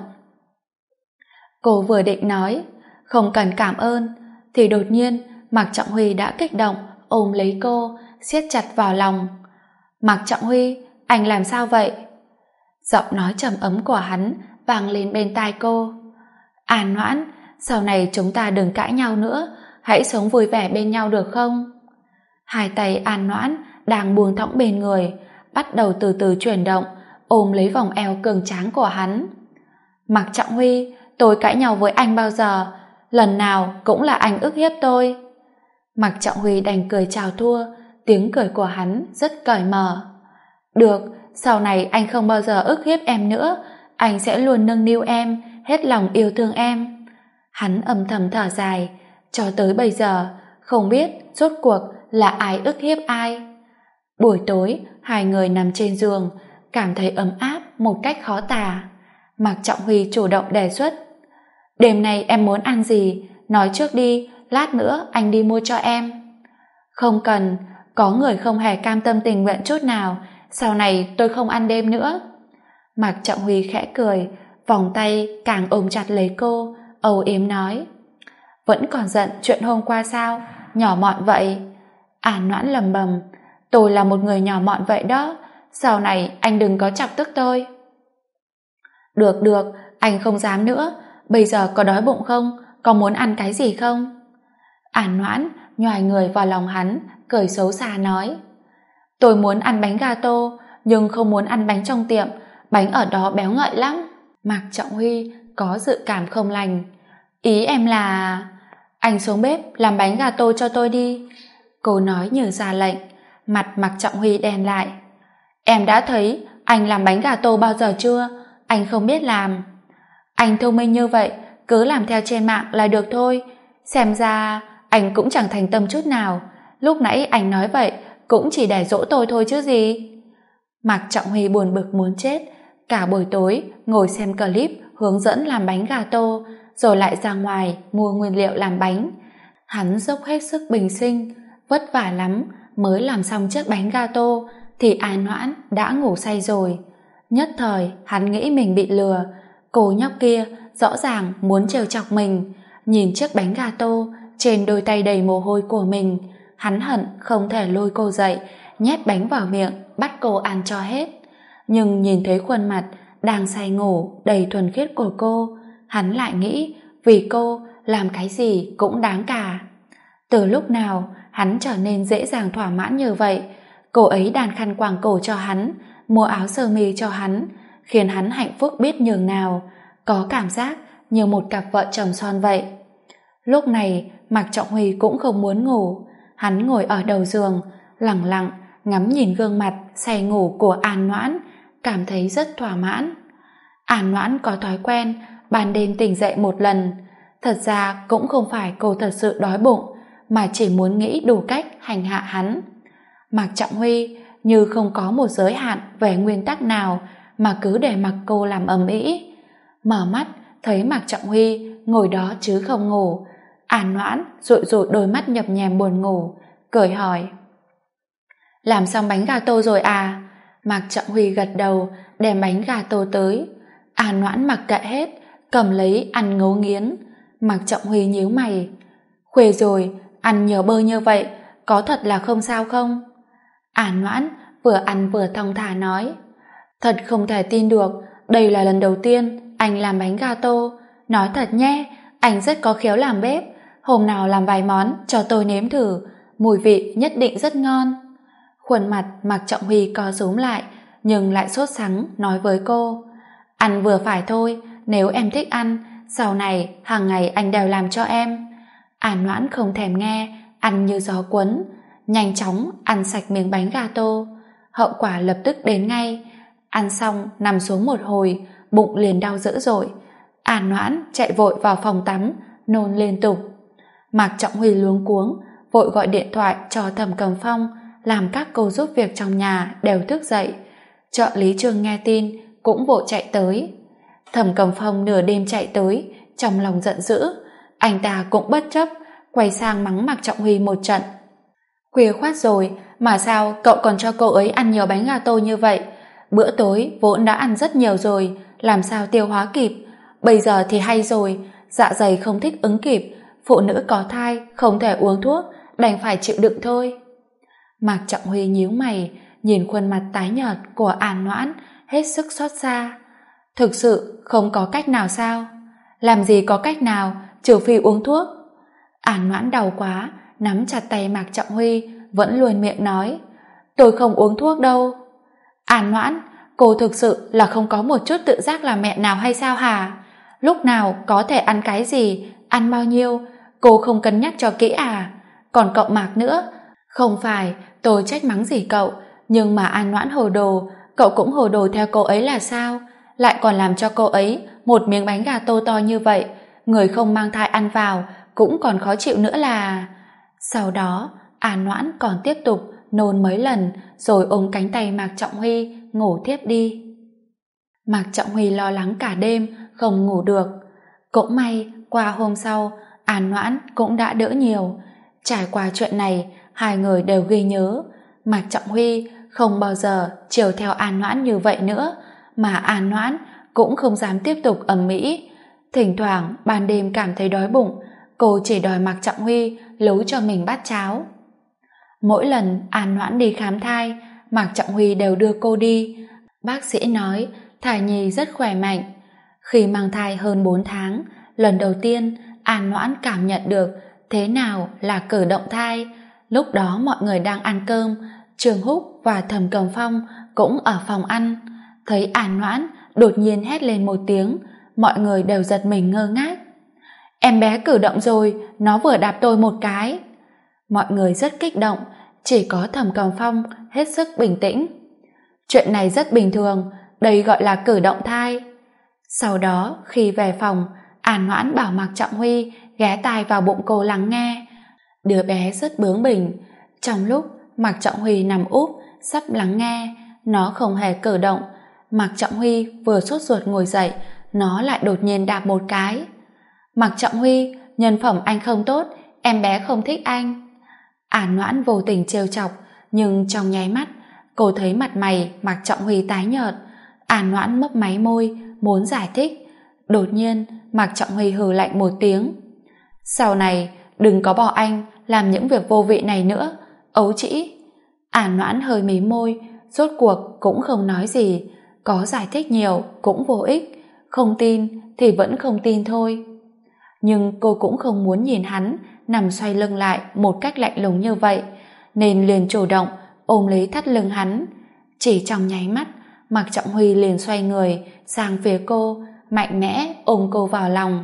A: Cô vừa định nói không cần cảm ơn thì đột nhiên Mạc Trọng Huy đã kích động ôm lấy cô, siết chặt vào lòng. Mạc Trọng Huy, anh làm sao vậy? Giọng nói trầm ấm của hắn vang lên bên tai cô. An Noãn, sau này chúng ta đừng cãi nhau nữa, hãy sống vui vẻ bên nhau được không? Hai tay An Noãn đang buông thõng bên người, bắt đầu từ từ chuyển động, ôm lấy vòng eo cường tráng của hắn. Mạc Trọng Huy, tôi cãi nhau với anh bao giờ? Lần nào cũng là anh ức hiếp tôi. Mạc Trọng Huy đành cười chào thua, tiếng cười của hắn rất cởi mở. Được, sau này anh không bao giờ ức hiếp em nữa, anh sẽ luôn nâng niu em, hết lòng yêu thương em. Hắn âm thầm thở dài, cho tới bây giờ không biết rốt cuộc là ai ức hiếp ai. Buổi tối, hai người nằm trên giường, cảm thấy ấm áp một cách khó tả. Mạc Trọng Huy chủ động đề xuất. Đêm nay em muốn ăn gì? Nói trước đi, lát nữa anh đi mua cho em. Không cần, có người không hề cam tâm tình nguyện chút nào, sau này tôi không ăn đêm nữa. Mạc Trọng Huy khẽ cười, vòng tay càng ôm chặt lấy cô, âu yếm nói. Vẫn còn giận chuyện hôm qua sao? Nhỏ mọn vậy. An Noãn lầm bầm. Tôi là một người nhỏ mọn vậy đó, sau này anh đừng có chọc tức tôi. Được được, anh không dám nữa. Bây giờ có đói bụng không? Có muốn ăn cái gì không? An Noãn nhoài người vào lòng hắn, cười xấu xa nói. Tôi muốn ăn bánh gato, nhưng không muốn ăn bánh trong tiệm, bánh ở đó béo ngậy lắm. Mạc Trọng Huy có dự cảm không lành. Ý em là... Anh xuống bếp làm bánh gato cho tôi đi. Cô nói như ra lệnh. Mặt Mạc Trọng Huy đen lại. Em đã thấy anh làm bánh gato bao giờ chưa? Anh không biết làm. Anh thông minh như vậy, cứ làm theo trên mạng là được thôi. Xem ra anh cũng chẳng thành tâm chút nào. Lúc nãy anh nói vậy cũng chỉ để dỗ tôi thôi chứ gì. Mạc Trọng Huy buồn bực muốn chết, cả buổi tối ngồi xem clip hướng dẫn làm bánh gato, rồi lại ra ngoài mua nguyên liệu làm bánh. Hắn dốc hết sức bình sinh, vất vả lắm mới làm xong chiếc bánh gato thì An Noãn đã ngủ say rồi. Nhất thời hắn nghĩ mình bị lừa, cô nhóc kia rõ ràng muốn trêu chọc mình. Nhìn chiếc bánh gato trên đôi tay đầy mồ hôi của mình, hắn hận không thể lôi cô dậy, nhét bánh vào miệng, bắt cô ăn cho hết. Nhưng nhìn thấy khuôn mặt đang say ngủ đầy thuần khiết của cô, hắn lại nghĩ vì cô làm cái gì cũng đáng cả. Từ lúc nào hắn trở nên dễ dàng thỏa mãn như vậy? Cô ấy đàn khăn quàng cổ cho hắn, mua áo sơ mi cho hắn, khiến hắn hạnh phúc biết nhường nào, có cảm giác như một cặp vợ chồng son vậy. Lúc này Mạc Trọng Huy cũng không muốn ngủ, hắn ngồi ở đầu giường lẳng lặng ngắm nhìn gương mặt say ngủ của An Noãn, cảm thấy rất thỏa mãn. An Noãn có thói quen ban đêm tỉnh dậy một lần. Thật ra cũng không phải cô thật sự đói bụng, mà chỉ muốn nghĩ đủ cách hành hạ hắn. Mạc Trọng Huy như không có một giới hạn về nguyên tắc nào mà cứ để mặc cô làm ầm ĩ. Mở mắt thấy Mạc Trọng Huy ngồi đó chứ không ngủ. An Noãn dụi dụi đôi mắt nhập nhèm buồn ngủ, cười hỏi. Làm xong bánh gato rồi à? Mạc Trọng Huy gật đầu, đem bánh gato tới. An Noãn mặc kệ hết, cầm lấy ăn ngấu nghiến. Mạc Trọng Huy nhíu mày. Khuya rồi, ăn nhiều bơ như vậy, có thật là không sao không? An Noãn vừa ăn vừa thong thả nói. Thật không thể tin được, đây là lần đầu tiên anh làm bánh gato. Nói thật nhé, anh rất có khéo làm bếp. Hôm nào làm vài món cho tôi nếm thử, mùi vị nhất định rất ngon. Khuôn mặt Mạc Trọng Huy co rúm lại, nhưng lại sốt sắng nói với cô. Ăn vừa phải thôi, nếu em thích ăn, sau này hàng ngày anh đều làm cho em. An Noãn không thèm nghe, ăn như gió cuốn, nhanh chóng ăn sạch miếng bánh gato. Hậu quả lập tức đến ngay. Ăn xong nằm xuống một hồi, bụng liền đau dữ dội. An Noãn chạy vội vào phòng tắm, nôn liên tục. Mạc Trọng Huy luống cuống, vội gọi điện thoại cho Thẩm Cầm Phong, làm các cô giúp việc trong nhà đều thức dậy. Trợ lý Trương nghe tin cũng vội chạy tới. Thẩm Cầm Phong nửa đêm chạy tới, trong lòng giận dữ. Anh ta cũng bất chấp, quay sang mắng Mạc Trọng Huy một trận. Khuya khoắt rồi mà sao cậu còn cho cô ấy ăn nhiều bánh gato như vậy? Bữa tối vốn đã ăn rất nhiều rồi, làm sao tiêu hóa kịp? Bây giờ thì hay rồi, dạ dày không thích ứng kịp, phụ nữ có thai không thể uống thuốc, đành phải chịu đựng thôi. Mạc Trọng Huy nhíu mày, nhìn khuôn mặt tái nhợt của An Noãn, hết sức xót xa. Thực sự không có cách nào sao? Làm gì có cách nào, trừ phi uống thuốc. An Noãn đau quá, nắm chặt tay Mạc Trọng Huy, vẫn luôn miệng nói, tôi không uống thuốc đâu. An Noãn, cô thực sự là không có một chút tự giác làm mẹ nào hay sao hả? Lúc nào có thể ăn cái gì, ăn bao nhiêu, cô không cân nhắc cho kỹ à? Còn cậu Mạc nữa, không phải tôi trách mắng gì cậu, nhưng mà An Noãn hồ đồ, cậu cũng hồ đồ theo cô ấy là sao? Lại còn làm cho cô ấy một miếng bánh gà tô to như vậy, người không mang thai ăn vào cũng còn khó chịu nữa là... Sau đó, An Noãn còn tiếp tục nôn mấy lần rồi ôm cánh tay Mạc Trọng Huy ngủ thiếp đi. Mạc Trọng Huy lo lắng cả đêm không ngủ được. Cũng may qua hôm sau An Noãn cũng đã đỡ nhiều. Trải qua chuyện này, hai người đều ghi nhớ Mạc Trọng Huy không bao giờ chiều theo An Noãn như vậy nữa, mà An Noãn cũng không dám tiếp tục ầm ĩ. Thỉnh thoảng ban đêm cảm thấy đói bụng, cô chỉ đòi Mạc Trọng Huy nấu cho mình bát cháo. Mỗi lần An Noãn đi khám thai, Mạc Trọng Huy đều đưa cô đi. Bác sĩ nói thai nhi rất khỏe mạnh. Khi mang thai hơn 4 tháng, lần đầu tiên An Noãn cảm nhận được thế nào là cử động thai. Lúc đó mọi người đang ăn cơm, Trương Húc và Thẩm Cầm Phong cũng ở phòng ăn. Thấy An Noãn đột nhiên hét lên một tiếng, mọi người đều giật mình ngơ ngác. Em bé cử động rồi, nó vừa đạp tôi một cái. Mọi người rất kích động, chỉ có Thẩm Cầm Phong hết sức bình tĩnh. Chuyện này rất bình thường, đây gọi là cử động thai. Sau đó khi về phòng, An Noãn bảo Mạc Trọng Huy ghé tai vào bụng cô lắng nghe. Đứa bé rất bướng bỉnh. Trong lúc Mạc Trọng Huy nằm úp sắp lắng nghe, nó không hề cử động. Mạc Trọng Huy vừa sốt ruột ngồi dậy, nó lại đột nhiên đạp một cái. Mạc Trọng Huy, nhân phẩm anh không tốt, em bé không thích anh. An Noãn vô tình trêu chọc, nhưng trong nháy mắt cô thấy mặt mày Mạc Trọng Huy tái nhợt. An Noãn mấp máy môi muốn giải thích. Đột nhiên Mạc Trọng Huy hừ lạnh một tiếng. Sau này đừng có bỏ anh làm những việc vô vị này nữa, ấu trĩ. An Noãn hơi mím môi, rốt cuộc cũng không nói gì. Có giải thích nhiều cũng vô ích, không tin thì vẫn không tin thôi. Nhưng cô cũng không muốn nhìn hắn nằm xoay lưng lại một cách lạnh lùng như vậy, nên liền chủ động ôm lấy thắt lưng hắn. Chỉ trong nháy mắt, Mạc Trọng Huy liền xoay người sang phía cô, mạnh mẽ ôm cô vào lòng.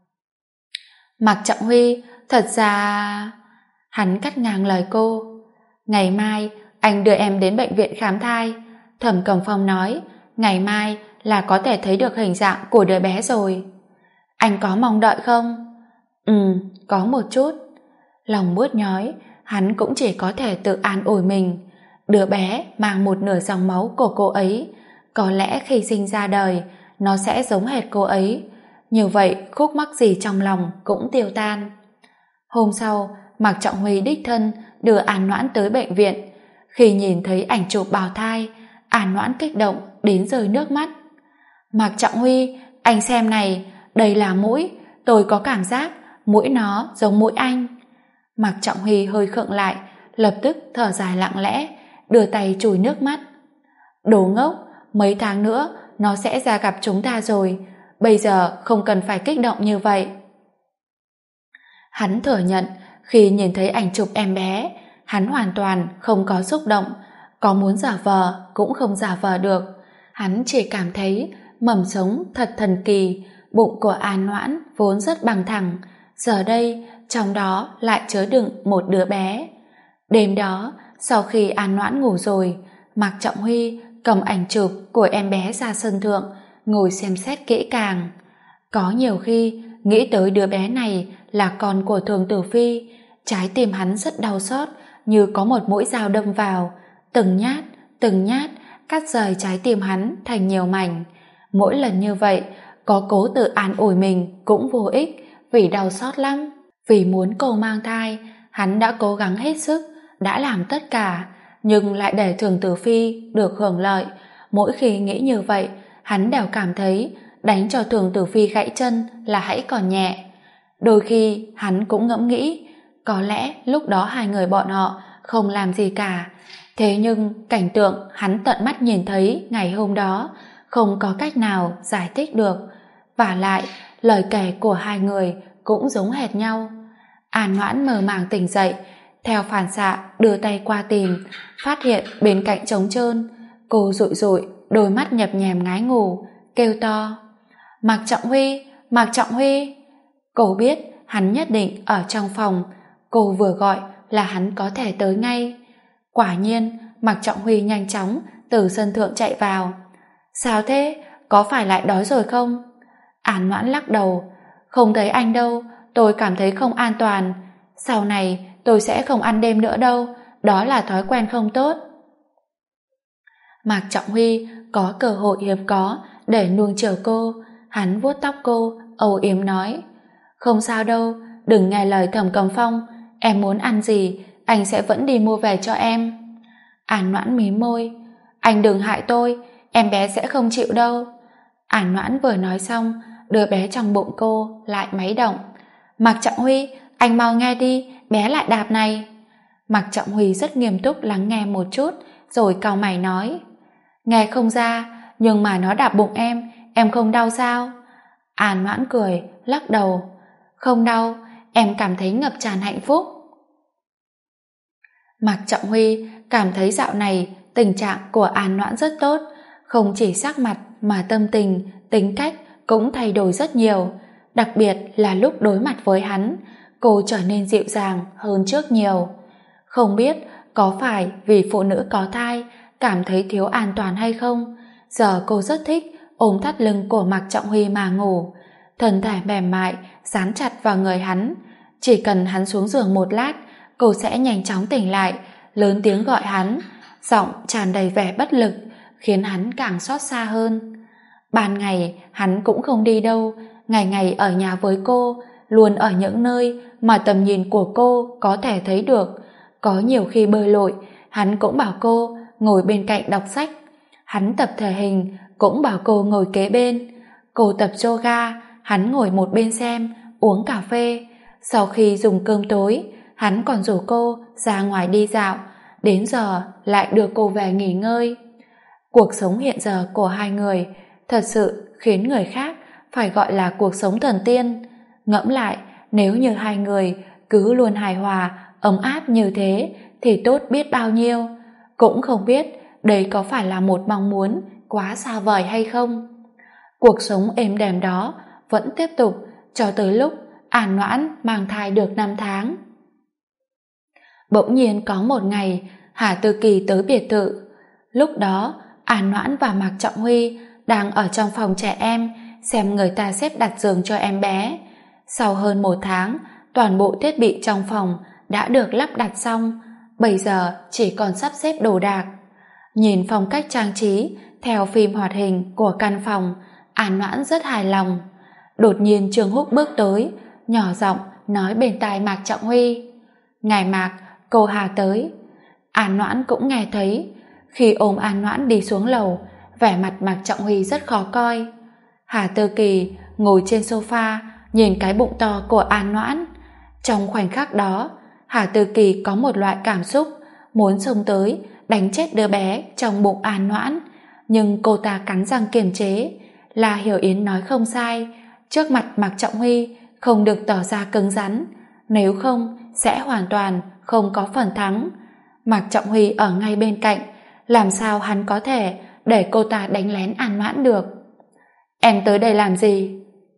A: Mạc Trọng Huy, thật ra... Hắn cắt ngang lời cô. Ngày mai anh đưa em đến bệnh viện khám thai. Thẩm Cầm Phong nói ngày mai là có thể thấy được hình dạng của đứa bé rồi. Anh có mong đợi không? Có một chút. Lòng buốt nhói, hắn cũng chỉ có thể tự an ủi mình. Đứa bé mang một nửa dòng máu của cô ấy, có lẽ khi sinh ra đời nó sẽ giống hệt cô ấy. Như vậy khúc mắc gì trong lòng cũng tiêu tan. Hôm sau, Mạc Trọng Huy đích thân đưa An Noãn tới bệnh viện. Khi nhìn thấy ảnh chụp bào thai, An Noãn kích động đến rơi nước mắt. Mạc Trọng Huy, anh xem này, đây là mũi, tôi có cảm giác mũi nó giống mũi anh. Mạc Trọng Huy hơi khựng lại, lập tức thở dài lặng lẽ, đưa tay chùi nước mắt. Đồ ngốc, mấy tháng nữa nó sẽ ra gặp chúng ta rồi, bây giờ không cần phải kích động như vậy. Hắn thừa nhận khi nhìn thấy ảnh chụp em bé, hắn hoàn toàn không có xúc động, có muốn giả vờ cũng không giả vờ được. Hắn chỉ cảm thấy mầm sống thật thần kỳ. Bụng của An Noãn vốn rất bằng thẳng, giờ đây trong đó lại chứa đựng một đứa bé. Đêm đó, sau khi An Noãn ngủ rồi, Mạc Trọng Huy cầm ảnh chụp của em bé ra sân thượng, ngồi xem xét kỹ càng. Có nhiều khi nghĩ tới đứa bé này là con của Thường Tử Phi, trái tim hắn rất đau xót, như có một mũi dao đâm vào, từng nhát cắt rời trái tim hắn thành nhiều mảnh. Mỗi lần như vậy, có cố tự an ủi mình cũng vô ích, vì đau xót lắm. Vì muốn cô mang thai, hắn đã cố gắng hết sức, đã làm tất cả, nhưng lại để Thường Tử Phi được hưởng lợi. Mỗi khi nghĩ như vậy, hắn đều cảm thấy đánh cho Thường Tử Phi gãy chân là hãy còn nhẹ. Đôi khi hắn cũng ngẫm nghĩ, có lẽ lúc đó hai người bọn họ không làm gì cả. Thế nhưng cảnh tượng hắn tận mắt nhìn thấy ngày hôm đó không có cách nào giải thích được. Vả lại lời kể của hai người cũng giống hệt nhau. An Noãn mơ màng tỉnh dậy, theo phản xạ đưa tay qua tìm, phát hiện bên cạnh trống trơn. Cô dụi dụi đôi mắt nhập nhèm ngái ngủ, kêu to: Mạc Trọng Huy, Mạc Trọng Huy. Cô biết hắn nhất định ở trong phòng, cô vừa gọi là hắn có thể tới ngay. Quả nhiên Mạc Trọng Huy nhanh chóng từ sân thượng chạy vào. Sao thế, có phải lại đói rồi không? An Noãn lắc đầu: Không thấy anh đâu, tôi cảm thấy không an toàn. Sau này tôi sẽ không ăn đêm nữa đâu, đó là thói quen không tốt. Mạc Trọng Huy có cơ hội hiếm có để nuông chiều cô. Hắn vuốt tóc cô, âu yếm nói: Không sao đâu, đừng nghe lời Thẩm Cầm Phong, em muốn ăn gì anh sẽ vẫn đi mua về cho em. An Noãn mím môi: Anh đừng hại tôi, em bé sẽ không chịu đâu. An Noãn vừa nói xong, đứa bé trong bụng cô lại máy động. Mạc Trọng Huy, anh mau nghe đi, bé lại đạp này. Mạc Trọng Huy rất nghiêm túc lắng nghe một chút, rồi cau mày nói: Nghe không ra, nhưng mà nó đạp bụng em không đau sao? An Noãn cười, lắc đầu: Không đau, em cảm thấy ngập tràn hạnh phúc. Mạc Trọng Huy cảm thấy dạo này tình trạng của An Noãn rất tốt, không chỉ sắc mặt mà tâm tình, tính cách cũng thay đổi rất nhiều. Đặc biệt là lúc đối mặt với hắn, cô trở nên dịu dàng hơn trước nhiều. Không biết có phải vì phụ nữ có thai cảm thấy thiếu an toàn hay không, giờ cô rất thích ôm thắt lưng của Mạc Trọng Huy mà ngủ, thân thể mềm mại dán chặt vào người hắn. Chỉ cần hắn xuống giường một lát, cô sẽ nhanh chóng tỉnh lại, lớn tiếng gọi hắn, giọng tràn đầy vẻ bất lực, khiến hắn càng xót xa hơn. Ban ngày hắn cũng không đi đâu, ngày ngày ở nhà với cô, luôn ở những nơi mà tầm nhìn của cô có thể thấy được. Có nhiều khi bơi lội, hắn cũng bảo cô ngồi bên cạnh đọc sách. Hắn tập thể hình, cũng bảo cô ngồi kế bên. Cô tập yoga, hắn ngồi một bên xem, uống cà phê. Sau khi dùng cơm tối, hắn còn rủ cô ra ngoài đi dạo, đến giờ lại đưa cô về nghỉ ngơi. Cuộc sống hiện giờ của hai người thật sự khiến người khác phải gọi là cuộc sống thần tiên. Ngẫm lại, nếu như hai người cứ luôn hài hòa, ấm áp như thế thì tốt biết bao nhiêu. Cũng không biết đây có phải là một mong muốn quá xa vời hay không. Cuộc sống êm đềm đó vẫn tiếp tục cho tới lúc An Noãn mang thai được 5 tháng. Bỗng nhiên có một ngày, Hà Tư Kỳ tới biệt thự. Lúc đó An Noãn và Mạc Trọng Huy đang ở trong phòng trẻ em xem người ta xếp đặt giường cho em bé. Sau hơn 1 tháng, toàn bộ thiết bị trong phòng đã được lắp đặt xong, bây giờ chỉ còn sắp xếp đồ đạc. Nhìn phong cách trang trí theo phim hoạt hình của căn phòng, An Noãn rất hài lòng. Đột nhiên Trương Húc bước tới, nhỏ giọng nói bên tai Mạc Trọng Huy: Ngài Mạc, cô Hà tới. An Noãn cũng nghe thấy. Khi ôm An Noãn đi xuống lầu, vẻ mặt Mạc Trọng Huy rất khó coi. Hà Tư Kỳ ngồi trên sofa nhìn cái bụng to của An Noãn. Trong khoảnh khắc đó, Hà Tư Kỳ có một loại cảm xúc muốn xông tới đánh chết đứa bé trong bụng An Noãn, nhưng cô ta cắn răng kiềm chế. La Hiểu Yến nói không sai, trước mặt Mạc Trọng Huy không được tỏ ra cứng rắn, nếu không sẽ hoàn toàn không có phần thắng. Mạc Trọng Huy ở ngay bên cạnh, làm sao hắn có thể để cô ta đánh lén An Noãn được? Em tới đây làm gì?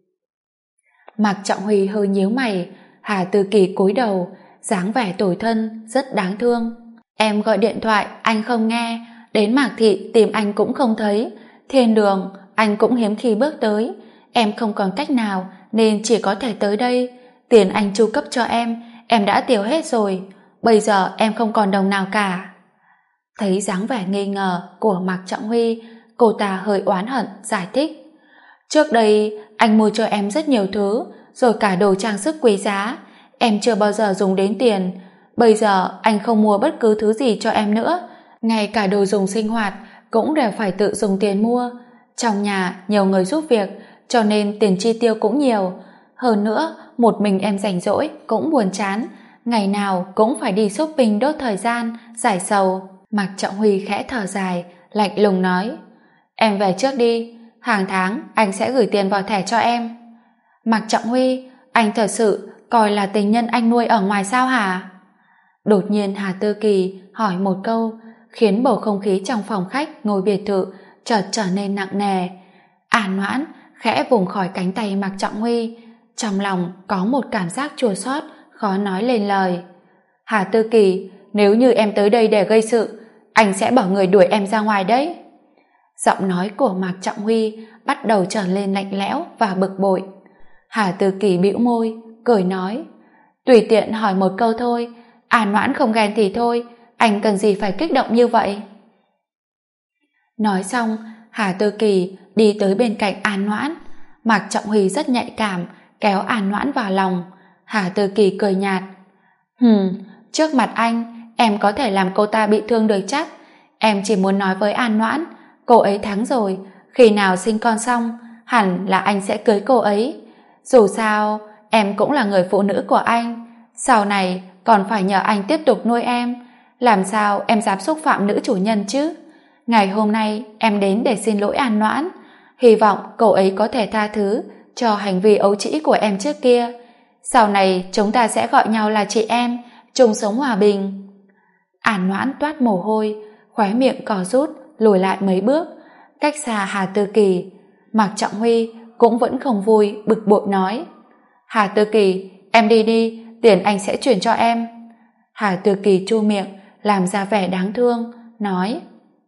A: Mạc Trọng Huy hơi nhíu mày. Hà Tư Kỳ cúi đầu, dáng vẻ tủi thân rất đáng thương. Em gọi điện thoại anh không nghe, đến Mạc Thị tìm anh cũng không thấy, thiên đường anh cũng hiếm khi bước tới. Em không còn cách nào nên chỉ có thể tới đây. Tiền anh chu cấp cho em đã tiêu hết rồi, bây giờ em không còn đồng nào cả. Thấy dáng vẻ nghi ngờ của Mạc Trọng Huy, cô ta hơi oán hận giải thích: Trước đây anh mua cho em rất nhiều thứ, rồi cả đồ trang sức quý giá, em chưa bao giờ dùng đến tiền. Bây giờ anh không mua bất cứ thứ gì cho em nữa, ngay cả đồ dùng sinh hoạt cũng đều phải tự dùng tiền mua. Trong nhà nhiều người giúp việc, cho nên tiền chi tiêu cũng nhiều. Hơn nữa, một mình em rảnh rỗi cũng buồn chán, ngày nào cũng phải đi shopping đốt thời gian, giải sầu. Mạc Trọng Huy khẽ thở dài, lạnh lùng nói: Em về trước đi, hàng tháng anh sẽ gửi tiền vào thẻ cho em. Mạc Trọng Huy, anh thật sự coi là tình nhân anh nuôi ở ngoài sao hả? Đột nhiên Hà Tư Kỳ hỏi một câu, khiến bầu không khí trong phòng khách ngôi biệt thự chợt trở nên nặng nề. An Noãn khẽ vùng khỏi cánh tay Mạc Trọng Huy, trong lòng có một cảm giác chua xót khó nói lên lời. Hà Tư Kỳ, nếu như em tới đây để gây sự, anh sẽ bảo người đuổi em ra ngoài đấy. Giọng nói của Mạc Trọng Huy bắt đầu trở nên lạnh lẽo và bực bội. Hà Tư Kỳ bĩu môi, cười nói, tùy tiện hỏi một câu thôi, An Noãn không ghen thì thôi, anh cần gì phải kích động như vậy? Nói xong, Hà Tư Kỳ đi tới bên cạnh An Noãn. Mạc Trọng Huy rất nhạy cảm, kéo An Noãn vào lòng. Hà Tư Kỳ cười nhạt, trước mặt anh, em có thể làm cô ta bị thương được chắc. Em chỉ muốn nói với An Noãn, cô ấy thắng rồi, khi nào sinh con xong, hẳn là anh sẽ cưới cô ấy. Dù sao, em cũng là người phụ nữ của anh, sau này còn phải nhờ anh tiếp tục nuôi em. Làm sao em dám xúc phạm nữ chủ nhân chứ? Ngày hôm nay em đến để xin lỗi An Noãn, hy vọng cô ấy có thể tha thứ cho hành vi ấu trĩ của em trước kia. Sau này chúng ta sẽ gọi nhau là chị em, chung sống hòa bình. An Noãn toát mồ hôi, khóe miệng cò rút, lùi lại mấy bước, cách xa Hà Tư Kỳ. Mạc Trọng Huy cũng vẫn không vui, bực bội nói, Hà Tư Kỳ, em đi đi, tiền anh sẽ chuyển cho em. Hà Tư Kỳ chu miệng, làm ra vẻ đáng thương, nói,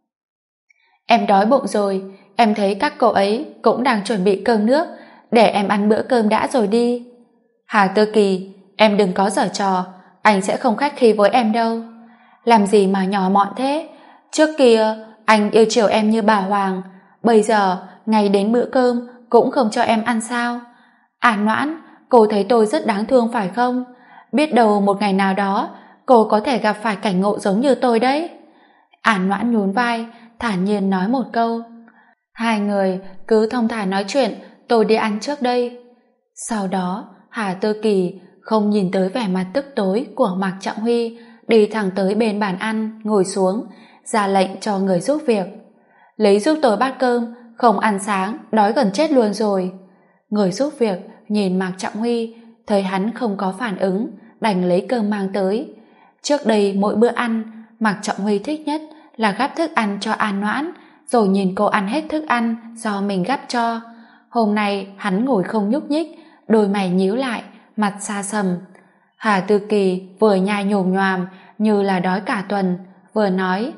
A: em đói bụng rồi, em thấy các cậu ấy cũng đang chuẩn bị cơm nước, để em ăn bữa cơm đã rồi đi. Hà Tư Kỳ, em đừng có giở trò, anh sẽ không khách khí với em đâu. Làm gì mà nhỏ mọn thế? Trước kia anh yêu chiều em như bà hoàng, bây giờ ngay đến bữa cơm cũng không cho em ăn sao? An Noãn, cô thấy tôi rất đáng thương phải không? Biết đâu một ngày nào đó cô có thể gặp phải cảnh ngộ giống như tôi đấy. An Noãn nhún vai, thản nhiên nói một câu, hai người cứ thong thả nói chuyện, tôi đi ăn trước đây. Sau đó Hà Tư Kỳ không nhìn tới vẻ mặt tức tối của Mạc Trọng Huy, đi thẳng tới bên bàn ăn, ngồi xuống, ra lệnh cho người giúp việc, lấy giúp tôi bát cơm, không ăn sáng, đói gần chết luôn rồi. Người giúp việc nhìn Mạc Trọng Huy, thấy hắn không có phản ứng, đành lấy cơm mang tới. Trước đây mỗi bữa ăn, Mạc Trọng Huy thích nhất là gắp thức ăn cho An Noãn, rồi nhìn cô ăn hết thức ăn do mình gắp cho. Hôm nay hắn ngồi không nhúc nhích, đôi mày nhíu lại, mặt xa sầm. Hà Tư Kỳ vừa nhai nhồm nhoàm như là đói cả tuần, vừa nói,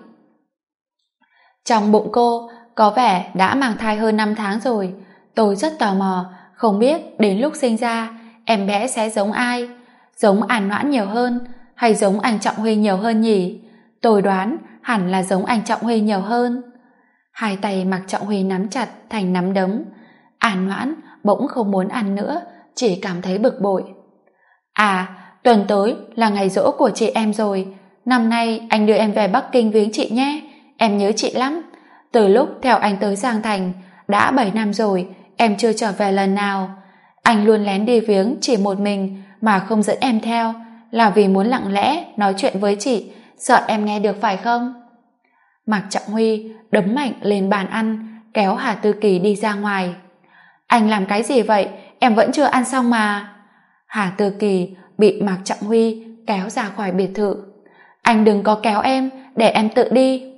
A: trong bụng cô có vẻ đã mang thai hơn 5 tháng rồi. Tôi rất tò mò, không biết đến lúc sinh ra em bé sẽ giống ai? Giống An Noãn nhiều hơn hay giống anh Trọng Huy nhiều hơn nhỉ? Tôi đoán hẳn là giống anh Trọng Huy nhiều hơn. Hai tay Mạc Trọng Huy nắm chặt thành nắm đấm. An Noãn bỗng không muốn ăn nữa, chỉ cảm thấy bực bội. À, tuần tới là ngày giỗ của chị em rồi, năm nay anh đưa em về Bắc Kinh viếng chị nhé, em nhớ chị lắm. Từ lúc theo anh tới Giang Thành đã 7 năm rồi, em chưa trở về lần nào. Anh luôn lén đi viếng chỉ một mình mà không dẫn em theo, là vì muốn lặng lẽ nói chuyện với chị, sợ em nghe được phải không? Mạc Trọng Huy đấm mạnh lên bàn ăn, kéo Hà Tư Kỳ đi ra ngoài. Anh làm cái gì vậy? Em vẫn chưa ăn xong mà. Hà Tư Kỳ bị Mạc Trọng Huy kéo ra khỏi biệt thự. Anh đừng có kéo em, để em tự đi.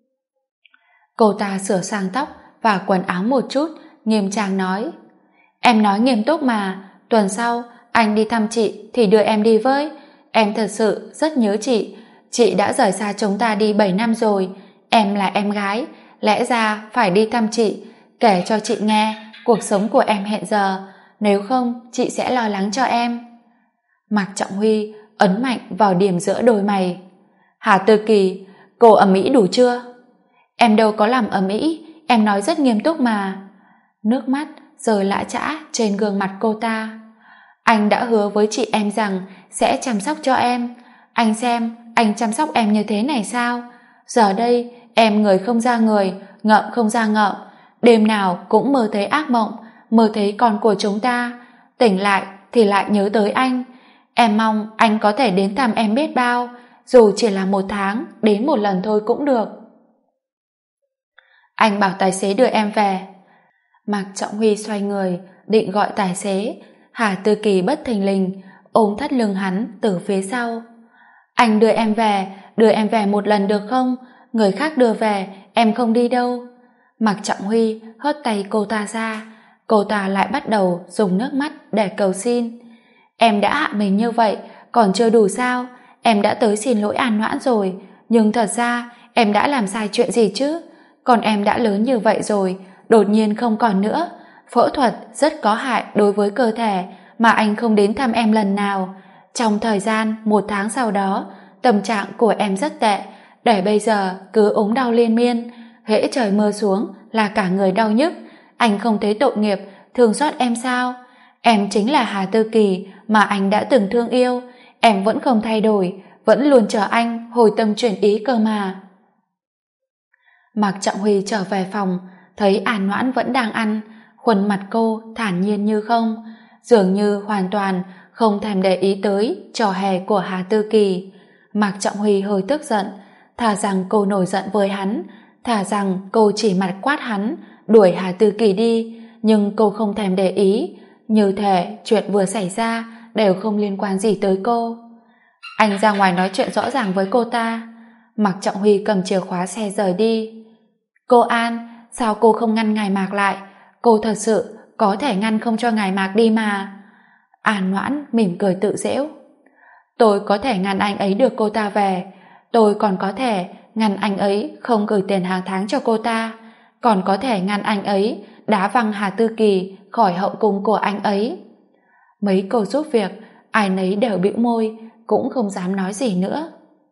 A: Cô ta sửa sang tóc và quần áo một chút, nghiêm trang nói, em nói nghiêm túc mà, tuần sau anh đi thăm chị thì đưa em đi với. Em thật sự rất nhớ chị đã rời xa chúng ta đi 7 năm rồi. Em là em gái, lẽ ra phải đi thăm chị, kể cho chị nghe cuộc sống của em hiện giờ, nếu không chị sẽ lo lắng cho em. Mạc Trọng Huy ấn mạnh vào điểm giữa đôi mày. Hà Tư Kỳ, cô ầm ĩ đủ chưa? Em đâu có làm ầm ĩ, em nói rất nghiêm túc mà. Nước mắt rơi lã chã trên gương mặt cô ta. Anh đã hứa với chị em rằng sẽ chăm sóc cho em. Anh xem anh chăm sóc em như thế này sao? Giờ đây em người không ra người, ngợm không ra ngợm, đêm nào cũng mơ thấy ác mộng, mơ thấy con của chúng ta, tỉnh lại thì lại nhớ tới anh. Em mong anh có thể đến thăm em biết bao, dù chỉ là 1 tháng đến 1 lần thôi cũng được. Anh bảo tài xế đưa em về. Mạc Trọng Huy xoay người định gọi tài xế, Hà Tư Kỳ bất thình lình ôm thắt lưng hắn từ phía sau. Anh đưa em về một lần được không? Người khác đưa về, em không đi đâu. Mạc Trọng Huy hất tay cô ta ra, cô ta lại bắt đầu dùng nước mắt để cầu xin. Em đã hạ mình như vậy, còn chưa đủ sao? Em đã tới xin lỗi An Noãn rồi, nhưng thật ra em đã làm sai chuyện gì chứ? Còn em đã lớn như vậy rồi, đột nhiên không còn nữa. Phẫu thuật rất có hại đối với cơ thể, mà anh không đến thăm em lần nào. Trong thời gian 1 tháng sau đó, tâm trạng của em rất tệ, để bây giờ cứ ốm đau liên miên. Hễ trời mưa xuống là cả người đau nhức. Anh không thấy tội nghiệp, thương xót em sao? Em chính là Hà Tư Kỳ mà anh đã từng thương yêu. Em vẫn không thay đổi, vẫn luôn chờ anh hồi tâm chuyển ý cơ mà. Mạc Trọng Huy trở về phòng, thấy An Noãn vẫn đang ăn, khuôn mặt cô thản nhiên như không, dường như hoàn toàn không thèm để ý tới trò hề của Hà Tư Kỳ. Mạc Trọng Huy hơi tức giận, thà rằng cô nổi giận với hắn, thà rằng cô chỉ mặt quát hắn, đuổi Hà Tư Kỳ đi, nhưng cô không thèm để ý, như thể chuyện vừa xảy ra đều không liên quan gì tới cô. Anh ra ngoài nói chuyện rõ ràng với cô ta. Mạc Trọng Huy cầm chìa khóa xe rời đi. Cô An, sao cô không ngăn ngài Mạc lại? Cô thật sự có thể ngăn không cho ngài Mạc đi mà. An Noãn mỉm cười tự giễu. Tôi có thể ngăn anh ấy được cô ta về. Tôi còn có thể ngăn anh ấy không gửi tiền hàng tháng cho cô ta. Còn có thể ngăn anh ấy đá văng Hà Tư Kỳ khỏi hậu cung của anh ấy. Mấy cô giúp việc, ai nấy đều bĩu môi, cũng không dám nói gì nữa.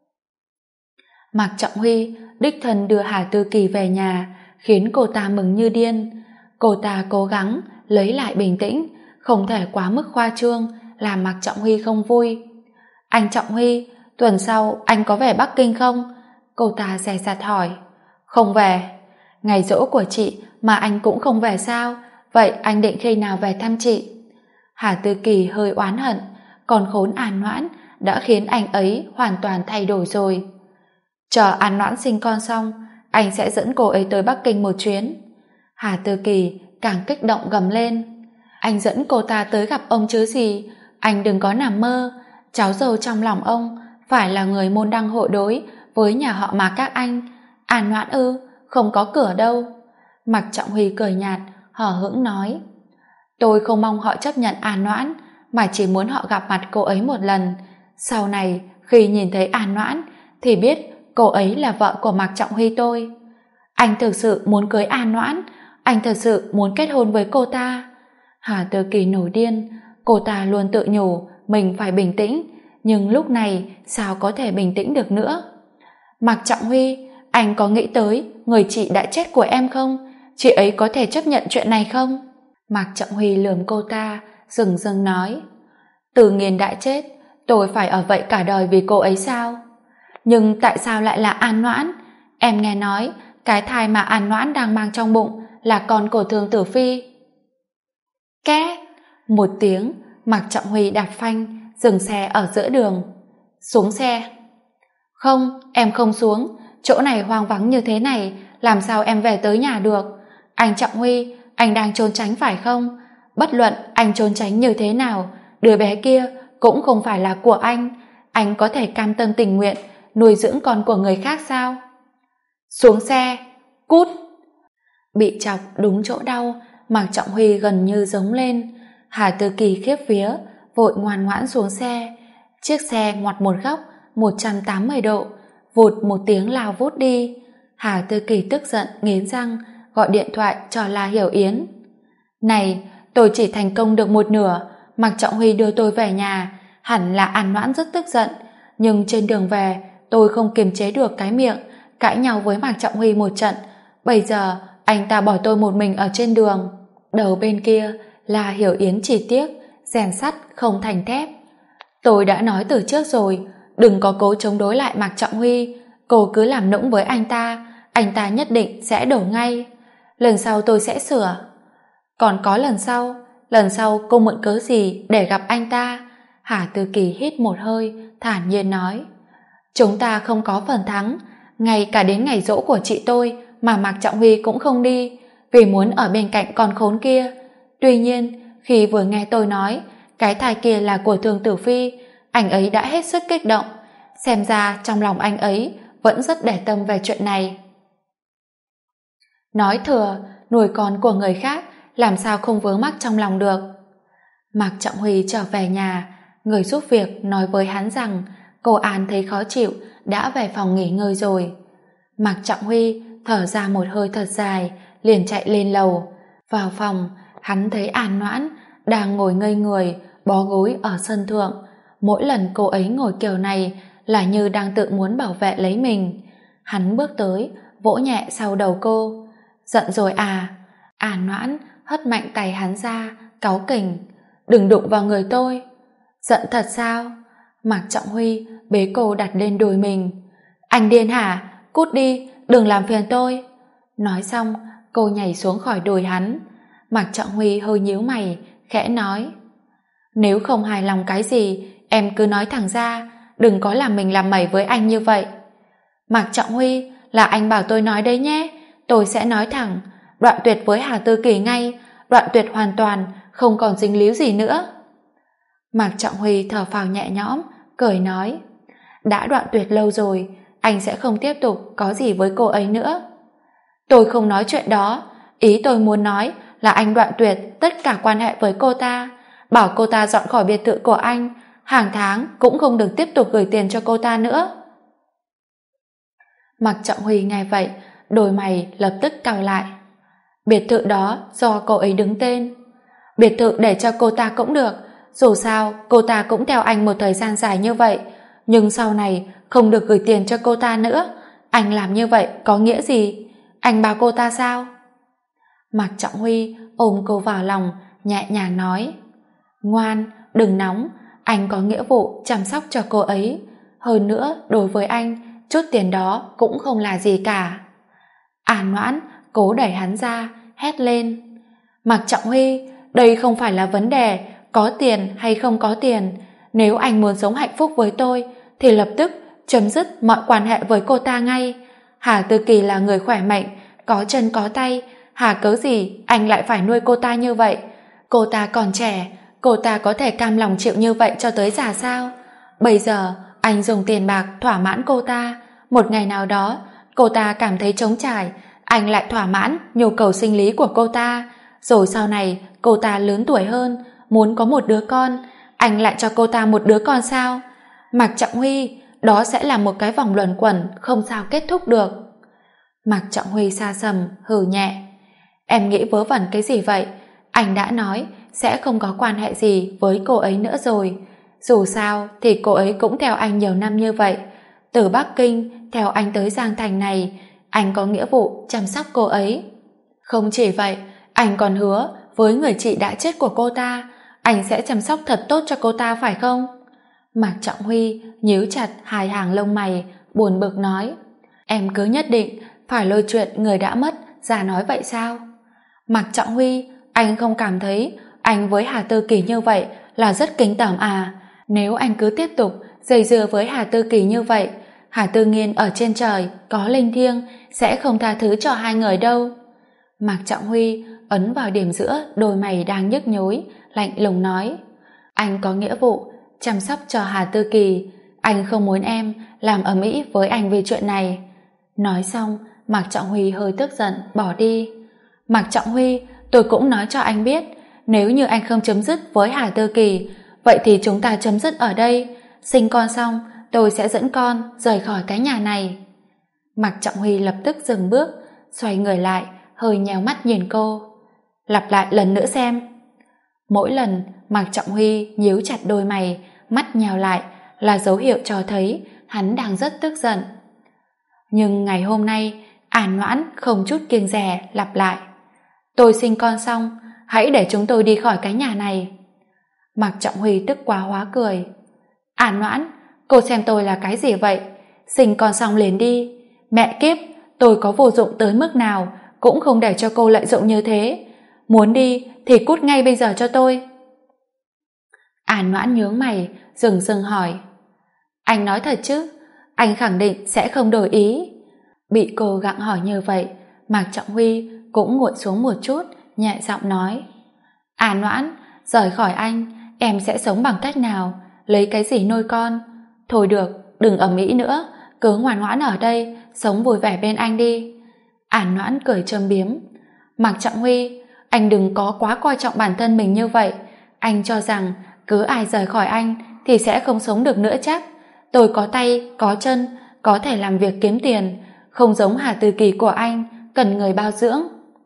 A: Mạc Trọng Huy đích thân đưa Hà Tư Kỳ về nhà, khiến cô ta mừng như điên. Cô ta cố gắng lấy lại bình tĩnh, không thể quá mức khoa trương, làm Mạc Trọng Huy không vui. Anh Trọng Huy, tuần sau anh có về Bắc Kinh không? Cô ta dè dặt hỏi. Không về. Ngày giỗ của chị mà anh cũng không về sao? Vậy anh định khi nào về thăm chị? Hà Tư Kỳ hơi oán hận, còn khốn An Noãn đã khiến anh ấy hoàn toàn thay đổi rồi. Chờ An Noãn sinh con xong, anh sẽ dẫn cô ấy tới Bắc Kinh một chuyến. Hà Tư Kỳ càng kích động gầm lên. Anh dẫn cô ta tới gặp ông chứ gì? Anh đừng có nằm mơ. Cháu dâu trong lòng ông phải là người môn đăng hộ đối với nhà họ Mạc các anh. An Noãn ư? Không có cửa đâu. Mạc Trọng Huy cười nhạt, hờ hững nói. Tôi không mong họ chấp nhận An Noãn, mà chỉ muốn họ gặp mặt cô ấy một lần. Sau này, khi nhìn thấy An Noãn, thì biết cô ấy là vợ của Mạc Trọng Huy tôi. Anh thực sự muốn cưới An Noãn, anh thực sự muốn kết hôn với cô ta. Hà Tư Kỳ nổi điên, cô ta luôn tự nhủ mình phải bình tĩnh, nhưng lúc này sao có thể bình tĩnh được nữa. Mạc Trọng Huy, anh có nghĩ tới người chị đã chết của em không? Chị ấy có thể chấp nhận chuyện này không? Mạc Trọng Huy lườm cô ta, dừng dừng nói. Từ Nghiên đã chết, tôi phải ở vậy cả đời vì cô ấy sao? Nhưng tại sao lại là An Noãn? Em nghe nói cái thai mà An Noãn đang mang trong bụng là con của Thường Tử Phi. Két! Một tiếng, Mạc Trọng Huy đạp phanh, dừng xe ở giữa đường. Xuống xe. Không, em không xuống. Chỗ này hoang vắng như thế này, làm sao em về tới nhà được? Anh Trọng Huy, anh đang trốn tránh phải không? Bất luận anh trốn tránh như thế nào, đứa bé kia cũng không phải là của anh. Anh có thể cam tâm tình nguyện nuôi dưỡng con của người khác sao? Xuống xe, cút! Bị chọc đúng chỗ đau, Mạc Trọng Huy gần như giống lên. Hà Tư Kỳ khiếp vía, vội ngoan ngoãn xuống xe. Chiếc xe ngoặt một góc 180 độ, vụt một tiếng lao vút đi. Hà Tư Kỳ tức giận nghiến răng, gọi điện thoại cho La Hiểu Yến. Này, tôi chỉ thành công được một nửa, Mạc Trọng Huy đưa tôi về nhà, hẳn là An Noãn rất tức giận, nhưng trên đường về tôi không kiềm chế được cái miệng, cãi nhau với Mạc Trọng Huy một trận. Bây giờ anh ta bỏ tôi một mình ở trên đường. Đầu bên kia là Hiểu Yến chỉ tiếc, rèn sắt không thành thép. Tôi đã nói từ trước rồi, đừng có cố chống đối lại Mạc Trọng Huy, cô cứ làm nũng với anh ta nhất định sẽ đổ ngay. Lần sau tôi sẽ sửa. Còn có lần sau cô mượn cớ gì để gặp anh ta? Hà Tư Kỳ hít một hơi, thản nhiên nói. Chúng ta không có phần thắng, ngay cả đến ngày giỗ của chị tôi mà Mạc Trọng Huy cũng không đi, vì muốn ở bên cạnh con khốn kia. Tuy nhiên, khi vừa nghe tôi nói Cái thai kia là của Thường Tử Phi, anh ấy đã hết sức kích động. Xem ra trong lòng anh ấy vẫn rất để tâm về chuyện này. Nói thừa, nuôi con của người khác làm sao không vướng mắc trong lòng được. Mạc Trọng Huy trở về nhà, người giúp việc nói với hắn rằng cô An thấy khó chịu, đã về phòng nghỉ ngơi rồi. Mạc Trọng Huy thở ra một hơi thật dài, liền chạy lên lầu. Vào phòng, hắn thấy An Noãn đang ngồi ngây người, bó gối ở sân thượng. Mỗi lần cô ấy ngồi kiểu này là như đang tự muốn bảo vệ lấy mình. Hắn bước tới, vỗ nhẹ sau đầu cô. Giận rồi à? An Noãn hất mạnh tay hắn ra, cáu kỉnh. Đừng đụng vào người tôi. Giận thật sao? Mạc Trọng Huy bế cô đặt lên đùi mình. Anh điên hả? Cút đi, đừng làm phiền tôi. Nói xong, cô nhảy xuống khỏi đùi hắn. Mạc Trọng Huy hơi nhíu mày, khẽ nói: Nếu không hài lòng cái gì, em cứ nói thẳng ra, đừng có làm mình làm mẩy với anh như vậy. Mạc Trọng Huy, là anh bảo tôi nói đấy nhé. Tôi sẽ nói thẳng, đoạn tuyệt với Hà Tư Kỳ ngay, đoạn tuyệt hoàn toàn, không còn dính líu gì nữa. Mạc Trọng Huy thở phào nhẹ nhõm, cười nói: Đã đoạn tuyệt lâu rồi, anh sẽ không tiếp tục có gì với cô ấy nữa. Tôi không nói chuyện đó, ý tôi muốn nói là anh đoạn tuyệt tất cả quan hệ với cô ta, bảo cô ta dọn khỏi biệt thự của anh, hàng tháng cũng không được tiếp tục gửi tiền cho cô ta nữa. Mạc Trọng Huy nghe vậy, đôi mày lập tức cau lại. Biệt thự đó do cô ấy đứng tên. Biệt thự để cho cô ta cũng được, dù sao cô ta cũng theo anh một thời gian dài như vậy, nhưng sau này không được gửi tiền cho cô ta nữa. Anh làm như vậy có nghĩa gì? Anh bảo cô ta sao? Mạc Trọng Huy ôm cô vào lòng, nhẹ nhàng nói: Ngoan, đừng nóng, anh có nghĩa vụ chăm sóc cho cô ấy. Hơn nữa, đối với anh, chút tiền đó cũng không là gì cả. An Noãn cố đẩy hắn ra, hét lên: Mạc Trọng Huy, đây không phải là vấn đề có tiền hay không có tiền. Nếu anh muốn sống hạnh phúc với tôi thì lập tức chấm dứt mọi quan hệ với cô ta ngay. Hà Tư Kỳ là người khỏe mạnh, có chân có tay, hà cớ gì anh lại phải nuôi cô ta như vậy? Cô ta còn trẻ, cô ta có thể cam lòng chịu như vậy cho tới già sao? Bây giờ anh dùng tiền bạc thỏa mãn cô ta, một ngày nào đó cô ta cảm thấy trống trải, anh lại thỏa mãn nhu cầu sinh lý của cô ta, rồi sau này cô ta lớn tuổi hơn, muốn có một đứa con, anh lại cho cô ta một đứa con sao? Mạc Trọng Huy, đó sẽ là một cái vòng luẩn quẩn không sao kết thúc được. Mạc Trọng Huy xa sầm hừ nhẹ: Em nghĩ vớ vẩn cái gì vậy? Anh đã nói sẽ không có quan hệ gì với cô ấy nữa rồi. Dù sao thì cô ấy cũng theo anh nhiều năm như vậy, từ Bắc Kinh theo anh tới Giang Thành này, anh có nghĩa vụ chăm sóc cô ấy. Không chỉ vậy, anh còn hứa với người chị đã chết của cô ta, anh sẽ chăm sóc thật tốt cho cô ta, phải không? Mạc Trọng Huy nhíu chặt hai hàng lông mày, buồn bực nói: Em cứ nhất định phải lôi chuyện người đã mất ra nói vậy sao? Mạc Trọng Huy, anh không cảm thấy anh với Hà Tư Kỳ như vậy là rất kính tởm à? Nếu anh cứ tiếp tục dây dưa với Hà Tư Kỳ như vậy, Hà Tư Nghiên ở trên trời có linh thiêng sẽ không tha thứ cho hai người đâu. Mạc Trọng Huy ấn vào điểm giữa đôi mày đang nhức nhối, lạnh lùng nói: Anh có nghĩa vụ chăm sóc cho Hà Tư Kỳ, anh không muốn em làm ầm ĩ với anh về chuyện này. Nói xong, Mạc Trọng Huy hơi tức giận bỏ đi. Mạc Trọng Huy, tôi cũng nói cho anh biết, nếu như anh không chấm dứt với Hà Tư Kỳ, vậy thì chúng ta chấm dứt ở đây. Sinh con xong, tôi sẽ dẫn con rời khỏi cái nhà này. Mạc Trọng Huy lập tức dừng bước, xoay người lại, hơi nhèo mắt nhìn cô. Lặp lại lần nữa xem. Mỗi lần Mạc Trọng Huy nhíu chặt đôi mày, mắt nhèo lại là dấu hiệu cho thấy hắn đang rất tức giận. Nhưng ngày hôm nay, An Noãn không chút kiêng dè lặp lại: Tôi sinh con xong, hãy để chúng tôi đi khỏi cái nhà này. Mạc Trọng Huy tức quá hóa cười: An Noãn, cô xem tôi là cái gì vậy? Sinh con xong liền đi. Mẹ kiếp, tôi có vô dụng tới mức nào cũng không để cho cô lợi dụng như thế. Muốn đi thì cút ngay bây giờ cho tôi. An Noãn nhướng mày, dừng dừng hỏi: Anh nói thật chứ? Anh khẳng định sẽ không đổi ý? Bị cô gặng hỏi như vậy, Mạc Trọng Huy cũng nguội xuống một chút, nhẹ giọng nói: An Noãn, rời khỏi anh, Em sẽ sống bằng cách nào? Lấy cái gì nuôi con? Thôi được, đừng ầm ĩ nữa, cứ ngoan ngoãn ở đây, sống vui vẻ bên anh đi. An Noãn cười châm biếm. Mạc Trọng Huy, anh đừng có quá coi trọng bản thân mình như vậy. Anh cho rằng cứ ai rời khỏi anh thì sẽ không sống được nữa chắc. Tôi có tay, có chân, có thể làm việc kiếm tiền, không giống Hà Tư Kỳ của anh, cần người bao dưỡng.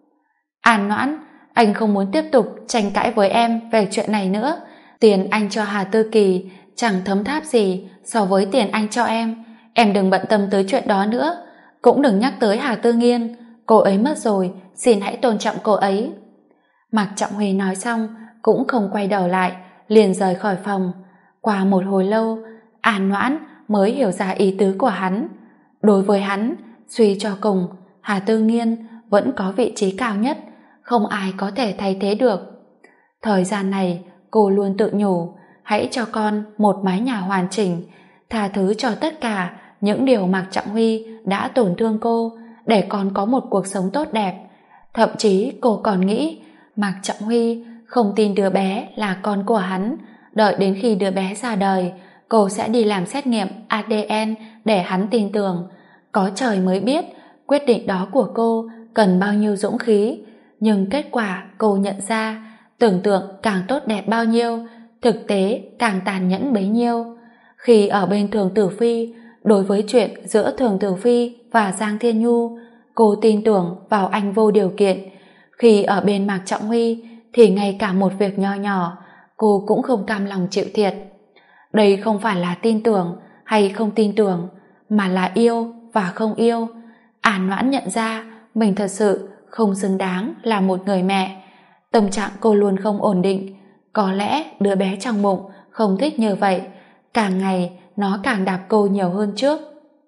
A: An Noãn, anh không muốn tiếp tục tranh cãi với em về chuyện này nữa. Tiền anh cho Hà Tư Kỳ chẳng thấm tháp gì so với tiền anh cho em. Em đừng bận tâm tới chuyện đó nữa. Cũng đừng nhắc tới Hà Tư Nghiên. Cô ấy mất rồi, xin hãy tôn trọng cô ấy. Mạc Trọng Huy nói xong cũng không quay đầu lại, liền rời khỏi phòng. Qua một hồi lâu, An Noãn mới hiểu ra ý tứ của hắn. Đối với hắn, suy cho cùng, Hà Tư Nghiên vẫn có vị trí cao nhất, không ai có thể thay thế được. Thời gian này, cô luôn tự nhủ, hãy cho con một mái nhà hoàn chỉnh, tha thứ cho tất cả những điều Mạc Trọng Huy đã tổn thương cô, để con có một cuộc sống tốt đẹp. Thậm chí cô còn nghĩ Mạc Trọng Huy không tin đứa bé là con của hắn, đợi đến khi đứa bé ra đời, cô sẽ đi làm xét nghiệm ADN để hắn tin tưởng. Có trời mới biết quyết định đó của cô cần bao nhiêu dũng khí, nhưng kết quả cô nhận ra tưởng tượng càng tốt đẹp bao nhiêu, thực tế càng tàn nhẫn bấy nhiêu. Khi ở bên Thường Tử Phi, đối với chuyện giữa Thường Tử Phi và Giang Thiên Nhu, cô tin tưởng vào anh vô điều kiện. Khi ở bên Mạc Trọng Huy thì ngay cả một việc nho nhỏ cô cũng không cam lòng chịu thiệt. Đây không phải là tin tưởng hay không tin tưởng, mà là yêu và không yêu. An Noãn nhận ra mình thật sự không xứng đáng là một người mẹ. Tâm trạng cô luôn không ổn định. Có lẽ đứa bé trong bụng không thích như vậy. Càng ngày nó càng đạp cô nhiều hơn trước.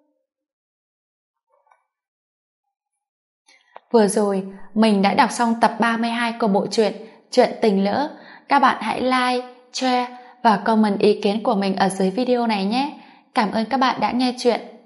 A: Vừa rồi mình đã đọc xong tập 32 của bộ truyện Chuyện Tình Lỡ. Các bạn hãy like, share và comment ý kiến của mình ở dưới video này nhé. Cảm ơn các bạn đã nghe chuyện.